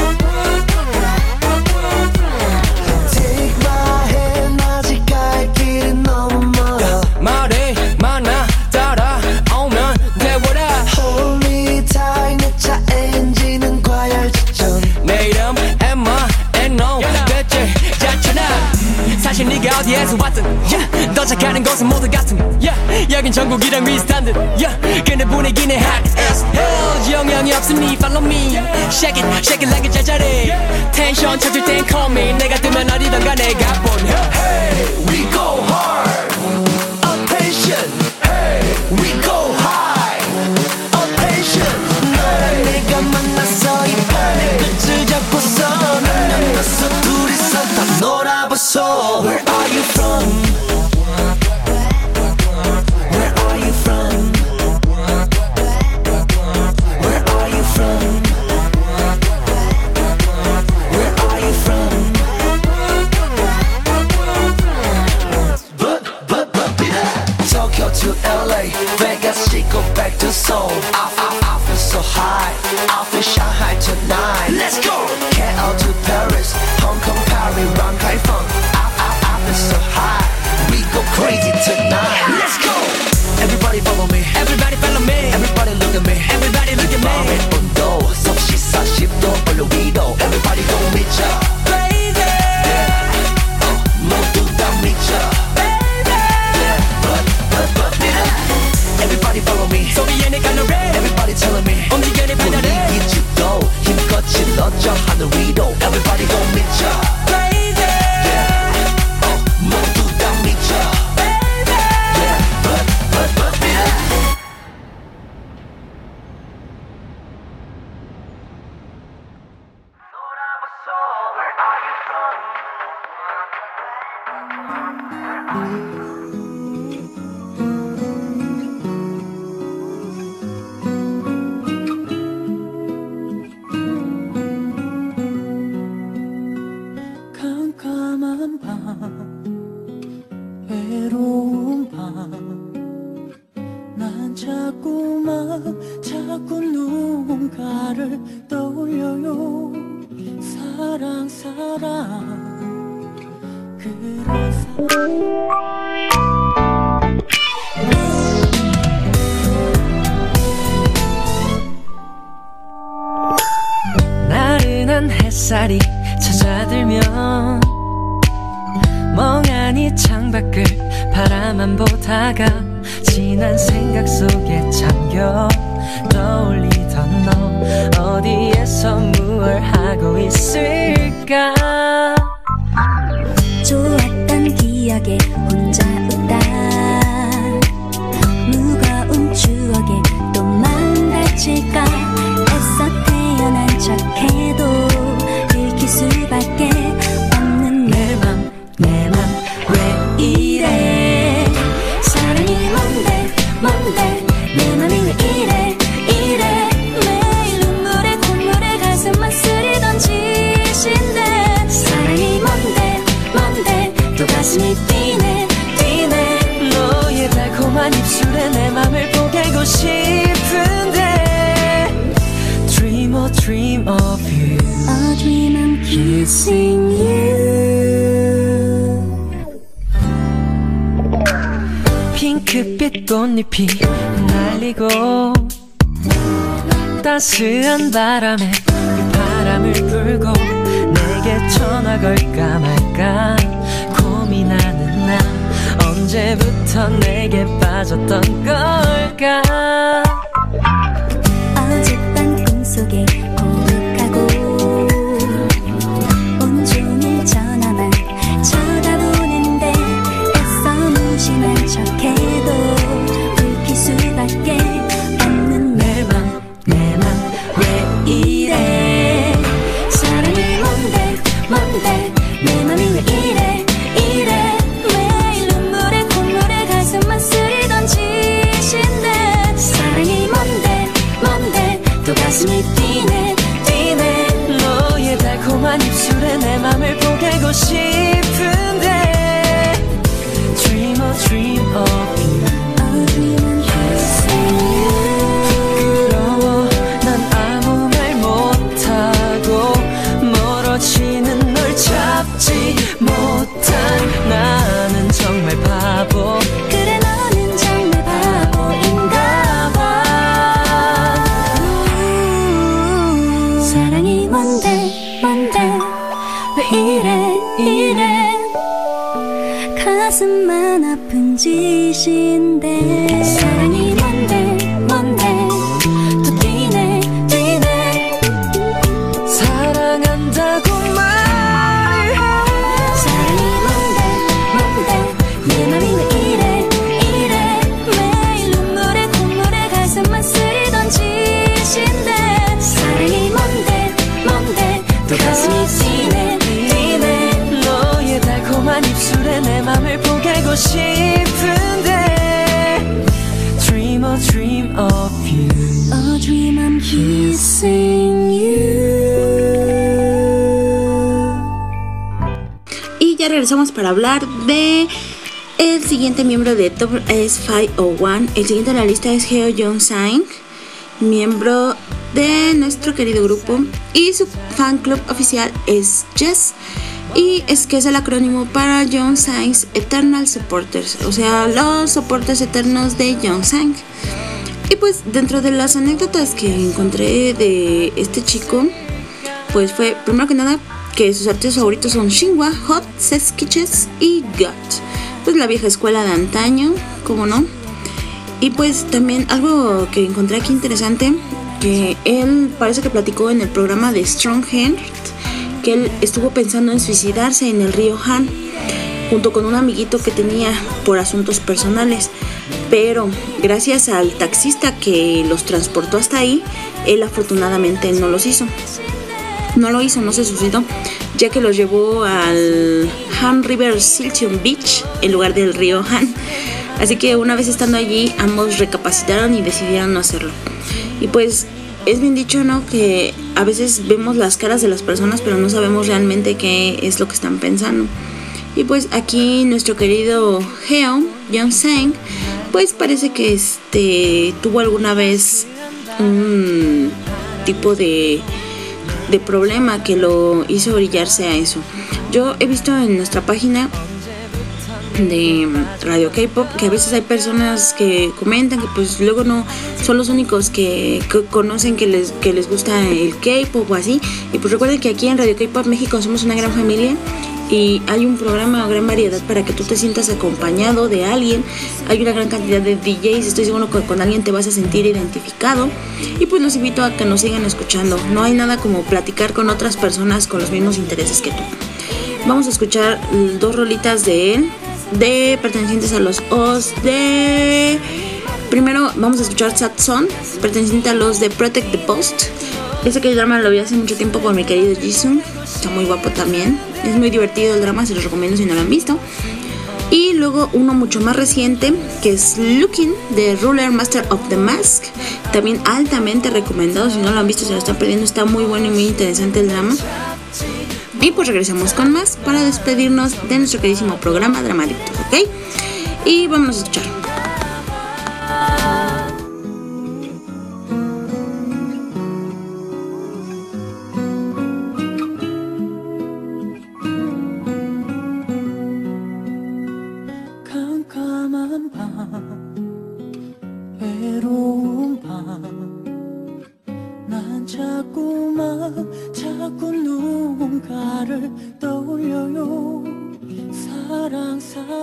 Take my hand. 아직 갈 길은 너무 멀어. 말이 많아. 따라오면 되워라. Hold me tight. 내 차 엔진은 과열 직전. 내 이름 Emma and no 대체 자천아. 사실 네가 어디에서 왔든 yeah. 도착하는 곳은 모두 같음 yeah. 여긴 전국이랑 비슷한 듯 yeah. 근데 분위기는 hot as hell. 영향이 없으니 follow me. Shake it like a 제자리. 텐션 쳐줄 땐 call me. 내가 뜨면 어디던가 내가 본 Hey, we go hard. Attention. Hey, we go high. Attention. 너랑 내가 만났어. 이 밤의 끝을 잡고서 난 만났어. 둘이서 다 놀아봤어. Where are you from? Where are you from? Where are you from? 하늘 위로 Everybody gon' meet ya Crazy yeah. 모두 다 미쳐 Baby yeah. But yeah. 깜깜한 밤 외로운 밤 난 자꾸 누군가를 떠올려요 사랑 그런 나른한 햇살이 찾아들면 멍하니 창밖을 바라만 보다가 지난 생각 속에 잠겨 떠올리던 너 어디에서 무얼 하고 있을까 좋았던 기억에 혼자 웃다 무거운 추억에 또 마음 다칠까 애써 태어난 척해도 들킬 수밖에 없는 내 맘 왜 이래 사랑이 뭔데 내 맘이 왜 이래 매일 눈물에 콧물에 가슴만 쓰리던 짓인데 사랑이 뭔데 또 가슴이 뛰네 너의 달콤한 입술에 내 맘을 포개고 싶은데 Dream of you A dream I'm kissing you 핑크빛 꽃잎이 날리고 따스한 바람에 그 바람을 불고 내게 전화 걸까 말까 고민하는 나 언제부터 내게 빠졌던 걸까 어젯밤 꿈속에 고백하고 온종일 전화만 쳐다보는데 애써 무심한 척해도 불킬 수밖에 없는 내 맘 왜 이래 사랑이 뭔데 내 맘이 왜 이래 매일 눈물에 콧물에 가슴만 쓰리던 짓인데 사랑이 뭔데 또 가슴이 뛰네 너의 달콤한 입술에 내 맘을 포개고 싶은데 Dream of you A dream I'm kissing you 부끄러워 난 아무 말 못하고 멀어지는 널 잡지 못한 나는 정말 바보 그래 너는 정말 바보인가 봐 사랑이 뭔데 왜 이래 가슴만 아픈 짓인데 사랑이 뭔데 또 뛰네 사랑한다고 말해 사랑이 뭔데 내 맘이 왜 이래 매일 눈물에 콧물에 가슴만 쓰리던 짓인데 사랑이 뭔데 또 가슴이 뛰네 너의 달콤한 입술에 내 맘을 포개고 싶은데 Dream of you A dream I'm kissing you Y ya regresamos para hablar de el siguiente miembro de Top S501. El siguiente en la lista es Heo Jong-sang, miembro de nuestro querido grupo, y su fan club oficial es Jess, y es que es el acrónimo para Jong-sang's Eternal Supporters, o sea, los soportes eternos de Jong-sang. Y pues dentro de las anécdotas que encontré de este chico, pues fue primero que nada que sus artistas favoritos son Shinhwa, Hot, Seskiches y GOT, pues la vieja escuela de antaño, como no. Y pues también algo que encontré aquí interesante que él parece que platicó en el programa de Strongheart que él estuvo pensando en suicidarse en el río Han junto con un amiguito que tenía por asuntos personales, pero gracias al taxista que los transportó hasta ahí, él afortunadamente no lo hizo, no se suicidó, ya que los llevó al Han River Siltion Beach en lugar del río Han. Así que una vez estando allí, ambos recapacitaron y decidieron no hacerlo. Y pues es bien dicho, ¿no?, que a veces vemos las caras de las personas, pero no sabemos realmente qué es lo que están pensando. Y pues aquí nuestro querido Heo Jung-sang, pues parece que tuvo alguna vez un tipo de problema que lo hizo orillarse a eso. Yo he visto en nuestra página de Radio K-Pop que a veces hay personas que comentan que pues luego no son los únicos que conocen que les gusta el K-Pop o así, y pues recuerden que aquí en Radio K-Pop México somos una gran familia y hay un programa o gran variedad para que tú te sientas acompañado de alguien. Hay una gran cantidad de DJs, estoy seguro que con alguien te vas a sentir identificado, y pues los invito a que nos sigan escuchando. No hay nada como platicar con otras personas con los mismos intereses que tú. Vamos a escuchar 2 rolitas de él, pertenecientes a los OS de... Primero vamos a escuchar Sad Son, perteneciente a los de Protect the Post. Ese que el drama lo vi hace mucho tiempo con mi querido Jisung, está muy guapo también, es muy divertido el drama, se los recomiendo si no lo han visto. Y luego uno mucho más reciente, que es Looking, de Ruler Master of the Mask, también altamente recomendado, si no lo han visto se lo están perdiendo, está muy bueno y muy interesante el drama. Y pues regresamos con más para despedirnos de nuestro queridísimo programa Dramadictos, ¿ok? Y vámonos a escuchar. 깜깜한 밤 외로운 밤 난 자꾸 누군가를 떠올려요. 사랑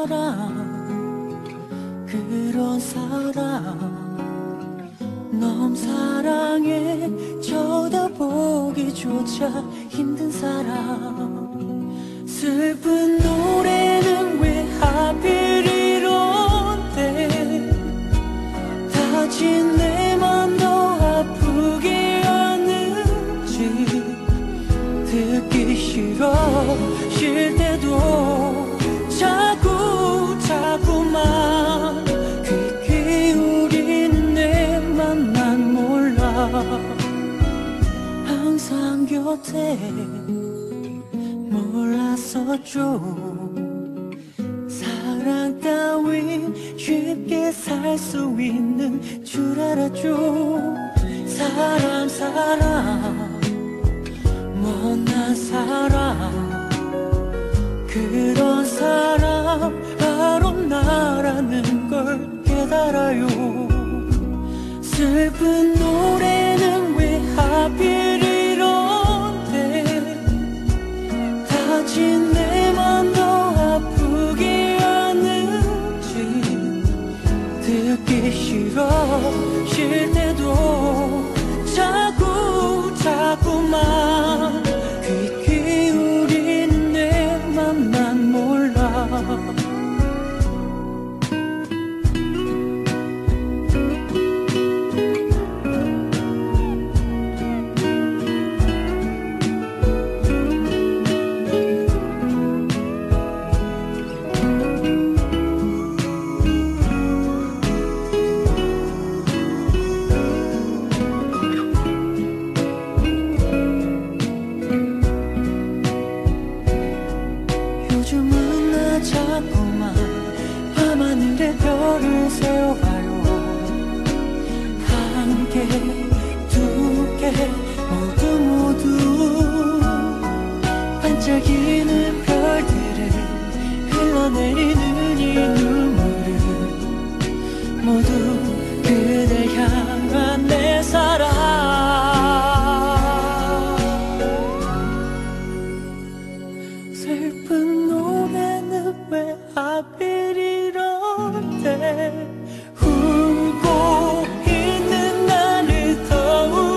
그런 사랑 너무 사랑해 쳐다보기조차 힘든 사람. 슬픈 노래는 왜 하필 이런데 다친 내 맘 더 아프게 하는지 듣기 싫을 때도 자꾸만 귀 기울이는 내 맘만 몰라. 항상 곁에 몰랐었죠. 사랑 따윈 쉽게 살 수 있는 줄 알았죠. 사랑 못난 사람 그런 사람 바로 나라는 걸 깨달아요. 슬픈 노래는 왜 하필 이런데 다친 내 맘 더 아프게 하는지 듣기 싫을 때도 자꾸만 귀 기울이는 내 맘만 몰라. 별을 세워봐요. 한 개, 두 개, 모두 반짝이는 별들을 흘러내리는 이 눈물을 모두 그댈 향한 내 사랑. 슬픈 노래는 왜 하필 울고 있는 나를 더욱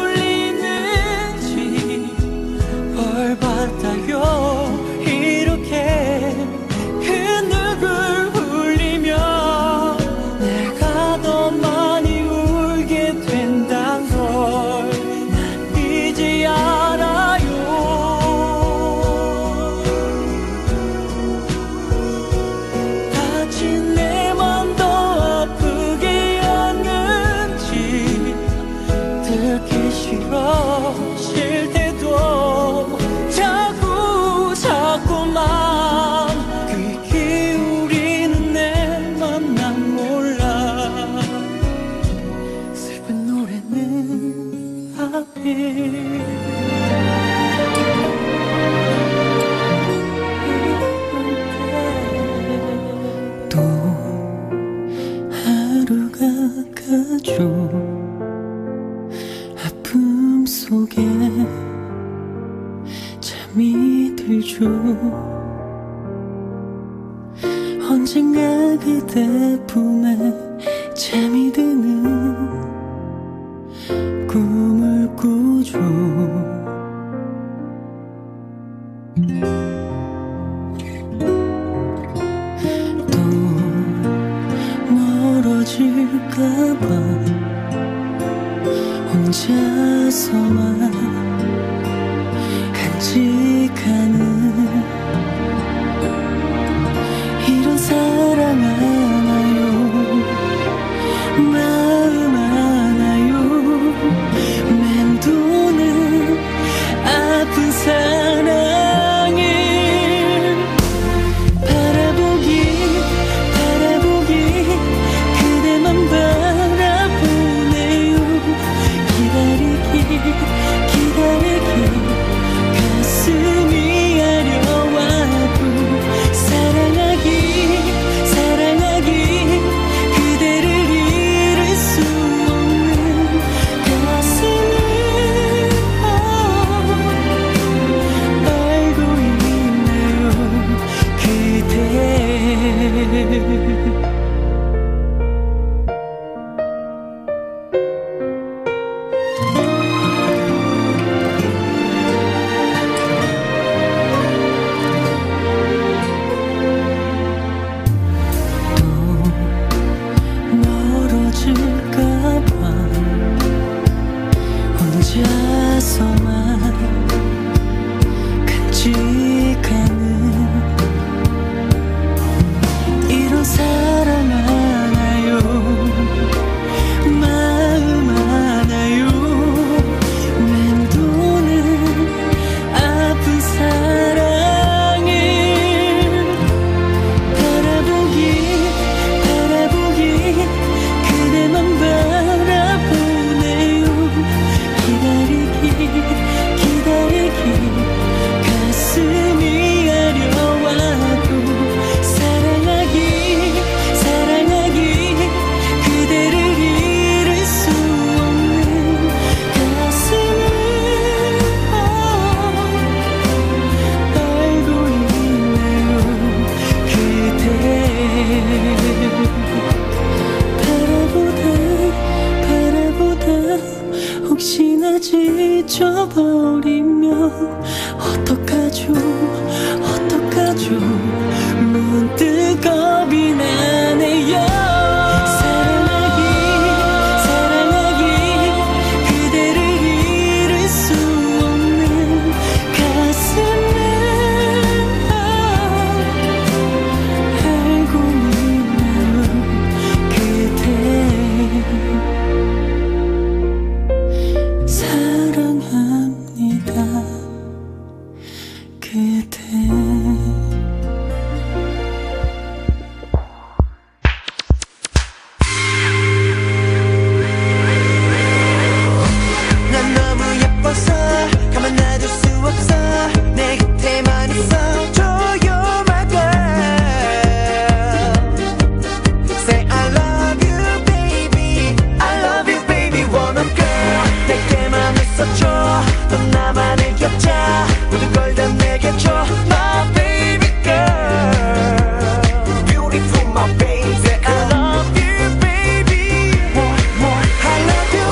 또 하루가 가죠. 아픔 속에 잠이 들죠. 언젠가 그대 품에 잠이 드는 꿈을 꾸죠. 또 멀어질까봐 혼자서만 간직하는 이런 사랑 하나요, 마음 하나요, 맴도는 아픈 사랑을 바라보기 그대만 바라보네요. 기다리기 가슴이 아려와도 사랑하기 그대를 잃을 수 없는 가슴을 알고 있네요. 그대 멀어질까봐 혼자서만 간직하는 이런 사랑 하나요, 마음 하나요, 맴도는 아픈 사랑을 바라보기 그대만 바라보네요. 기다리기 가슴이 아려와도 사랑하기 그대를 잃을 수 없는 가슴을 알고 있네요. 그대 바라보다 혹시나 지쳐버리면 어떡하죠. 문득 겁이 나네요. 사랑하기 그대를 잃을 수 없는 가슴을 알고 있네요. 그대 사랑합니다. 그대 난 너무 예뻐서 가만 놔둘 수 없어. 내 곁에만 있어줘요 my girl. Say I love you baby 원한 girl. 내게만 있어줘. 넌 나만의 여자. 모든 걸 다 내게 줘 my baby girl. Beautiful my baby. I love you baby. More I love you.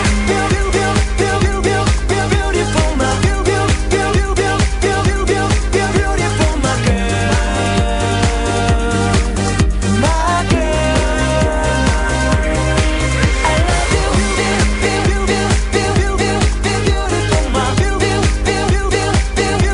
Beautiful my beautiful my girl. My girl. I love you. Beautiful my beautiful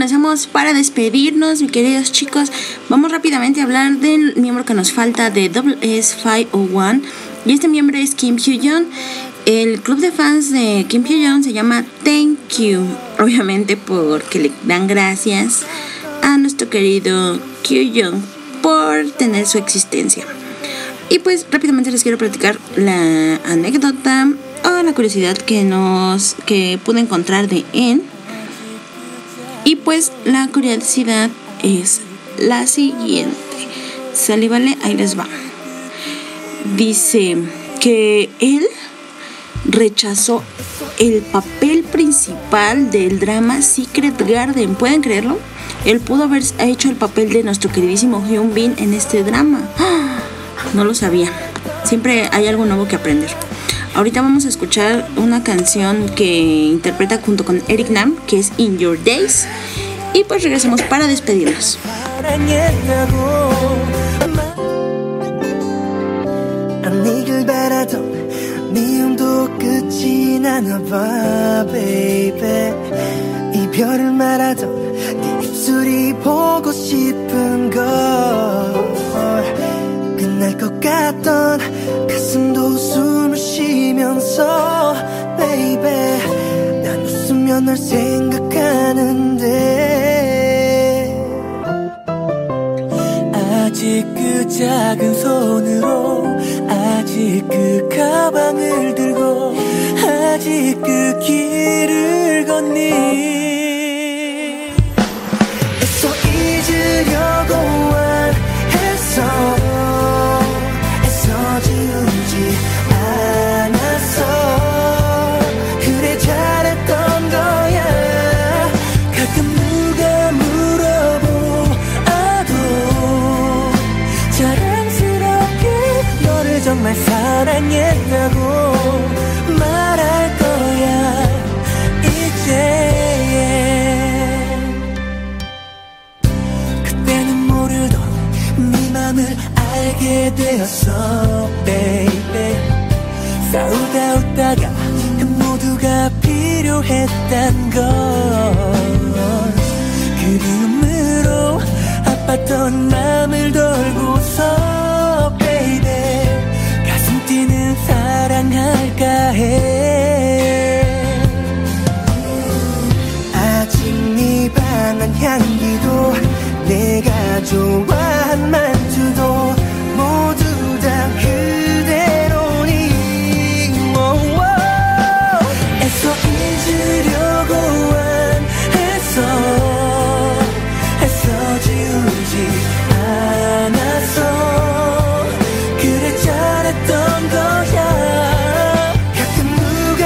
regresamos para despedirnos, mis queridos chicos. Vamos rápidamente a hablar del miembro que nos falta de S501. Y este miembro es Kim Hyo-yeon. El club de fans de Kim Hyo-yeon se llama Thank You. Obviamente porque le dan gracias a nuestro querido Hyo-yeon por tener su existencia. Y pues rápidamente les quiero platicar la anécdota o la curiosidad que pude encontrar de él. Y pues la curiosidad es la siguiente. Sale, vale, ahí les va. Dice que él rechazó el papel principal del drama Secret Garden. ¿Pueden creerlo? Él pudo haber hecho el papel de nuestro queridísimo Hyun Bin en este drama. No lo sabía. Siempre hay algo nuevo que aprender. Ahorita vamos a escuchar una canción que interpreta junto con Eric Nam, que es In Your Days. Y pues regresamos para despedirnos. 네길 바라던 미움도 끝이 나나봐 baby 이별을 말하던 네 입술이 보고 싶은 걸 끝날 것 같던 가슴도 숨을 쉬면서 baby 난 웃으며 널 생각하는데 아직 그 작은 손으로 아직 그 가방을 들고 아직 그 길을 걷니 애써 잊으려고 했어 애써 지우지 않았어 그래 잘했던 거야 가끔 누가 물어보아도 자랑스럽게 너를 정말 사랑했다고 말할 거야 이제 그때는 모르던 네 맘을 알게 되었어 baby 싸우다 웃다가 모두가 필요했단 걸 그리움으로 아팠던 맘을 돌고서 baby 가슴 뛰는 사랑할까 해 아직 네 방안 향기도 내가 좋아한 만두도 모두 다 그대로니 애써 잊으려고 했어 애써 지우지 않았어 그래 잘했던 거야 가끔 누가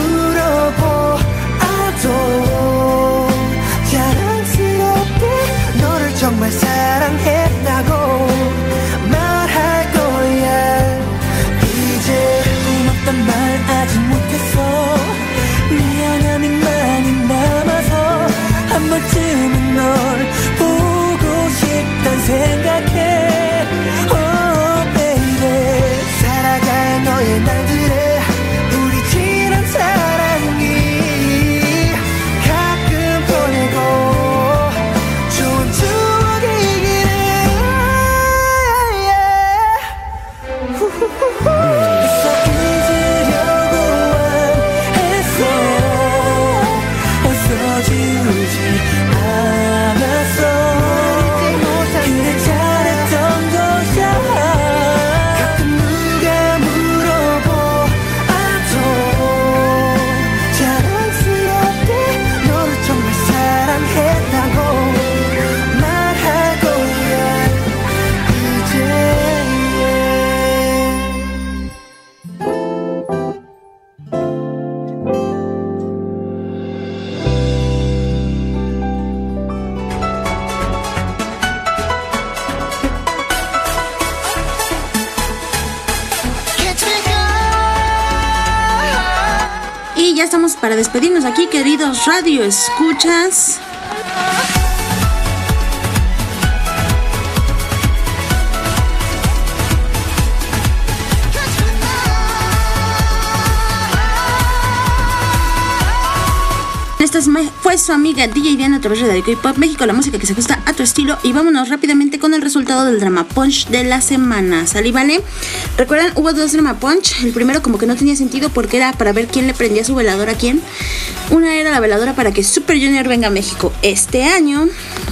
물어보아도 자랑스럽게 너를 정말 사랑했다고 말할 거야 이제 고맙단 말 아직 못했어 미안함이 많이 남아서 한 번쯤은 널 보고 싶단 생각해 Oh baby 살아갈 너의 날들에 우리 지난 사랑이 가끔 보내고 좋은 추억이기를 애써 잊으려고 했어 애써 지우지 않았어 그래 잘했던 거야 가끔 누가 물어보아도 자랑스럽게 너를 정말 사랑했다고 말할 거야 이제 Y ya estamos para despedirnos aquí, queridos radio escuchas. Esta fue su amiga DJ Diana a través de Radio K-Pop México, la música que se ajusta a tu estilo. Y vámonos rápidamente con el resultado del Drama Punch de la semana. ¿Salí, vale? Recuerdan, hubo 2 Drama Punch. El primero como que no tenía sentido porque era para ver quién le prendía su veladora a quién. Una era la veladora para que Super Junior venga a México este año.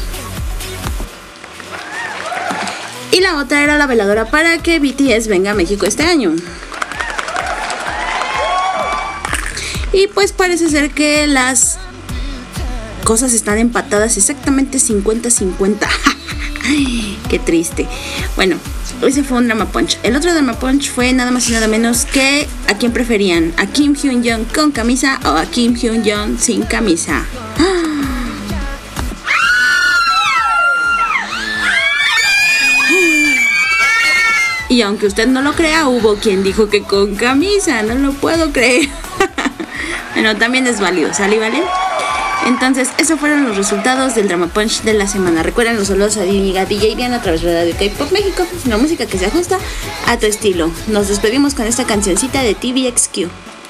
Y la otra era la veladora para que BTS venga a México este año. Y pues parece ser que las cosas están empatadas exactamente 50-50. Qué triste. Bueno, ese fue un Drama Punch. El otro Drama Punch fue nada más y nada menos que ¿a quién preferían? ¿A Kim Hyun-jung con camisa o a Kim Hyun-jung sin camisa? Y aunque usted no lo crea, hubo quien dijo que con camisa. No lo puedo creer. Bueno, también es válido, ¿sale, vale? Entonces, esos fueron los resultados del Drama Punch de la semana. Recuerden los saludos a DJ Diana a través de Radio K-Pop México, la música que se ajusta a tu estilo. Nos despedimos con esta cancioncita de TVXQ.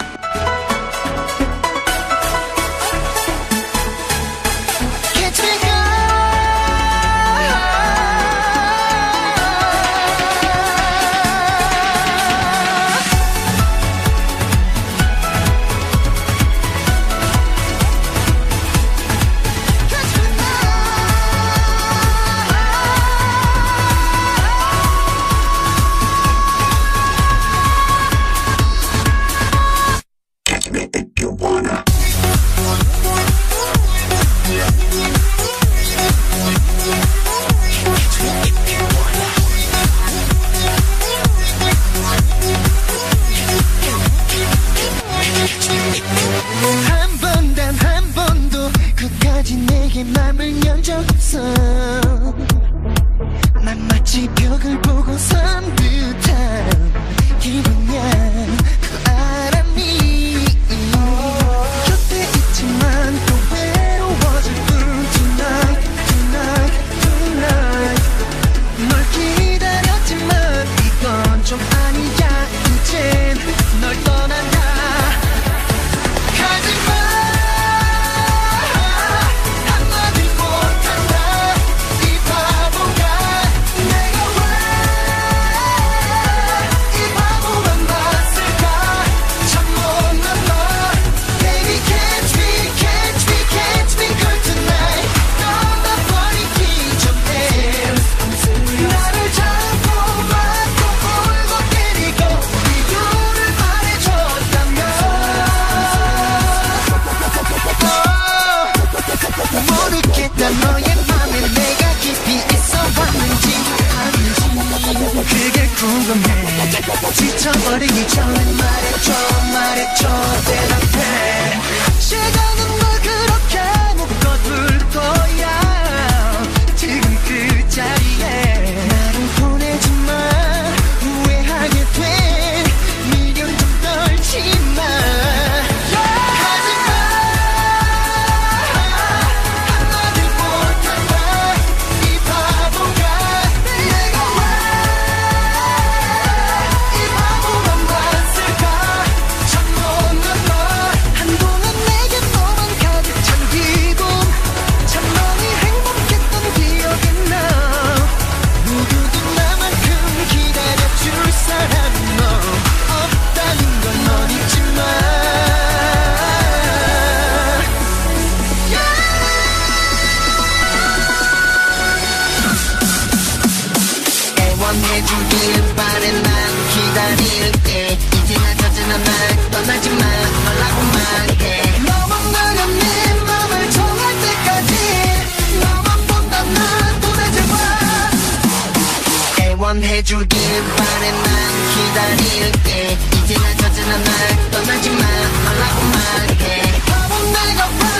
지쳐버리기 전에 말해줘 대답해 시간은 널 그렇게 묶어둘 거야 지금 그 자리에 나를 보내지마 후회하게 돼 미련 좀 떨지마 해주길 바래 난 기다릴게 이제 낮아지는 날 떠나지마 말라고 말해 너만 나면 내 맘을 정할 때까지 너만 본다 난 보내지마 애원해주길 바래 난 기다릴게 이제 낮아지는 날 떠나지마 말라고 말해 바보 내가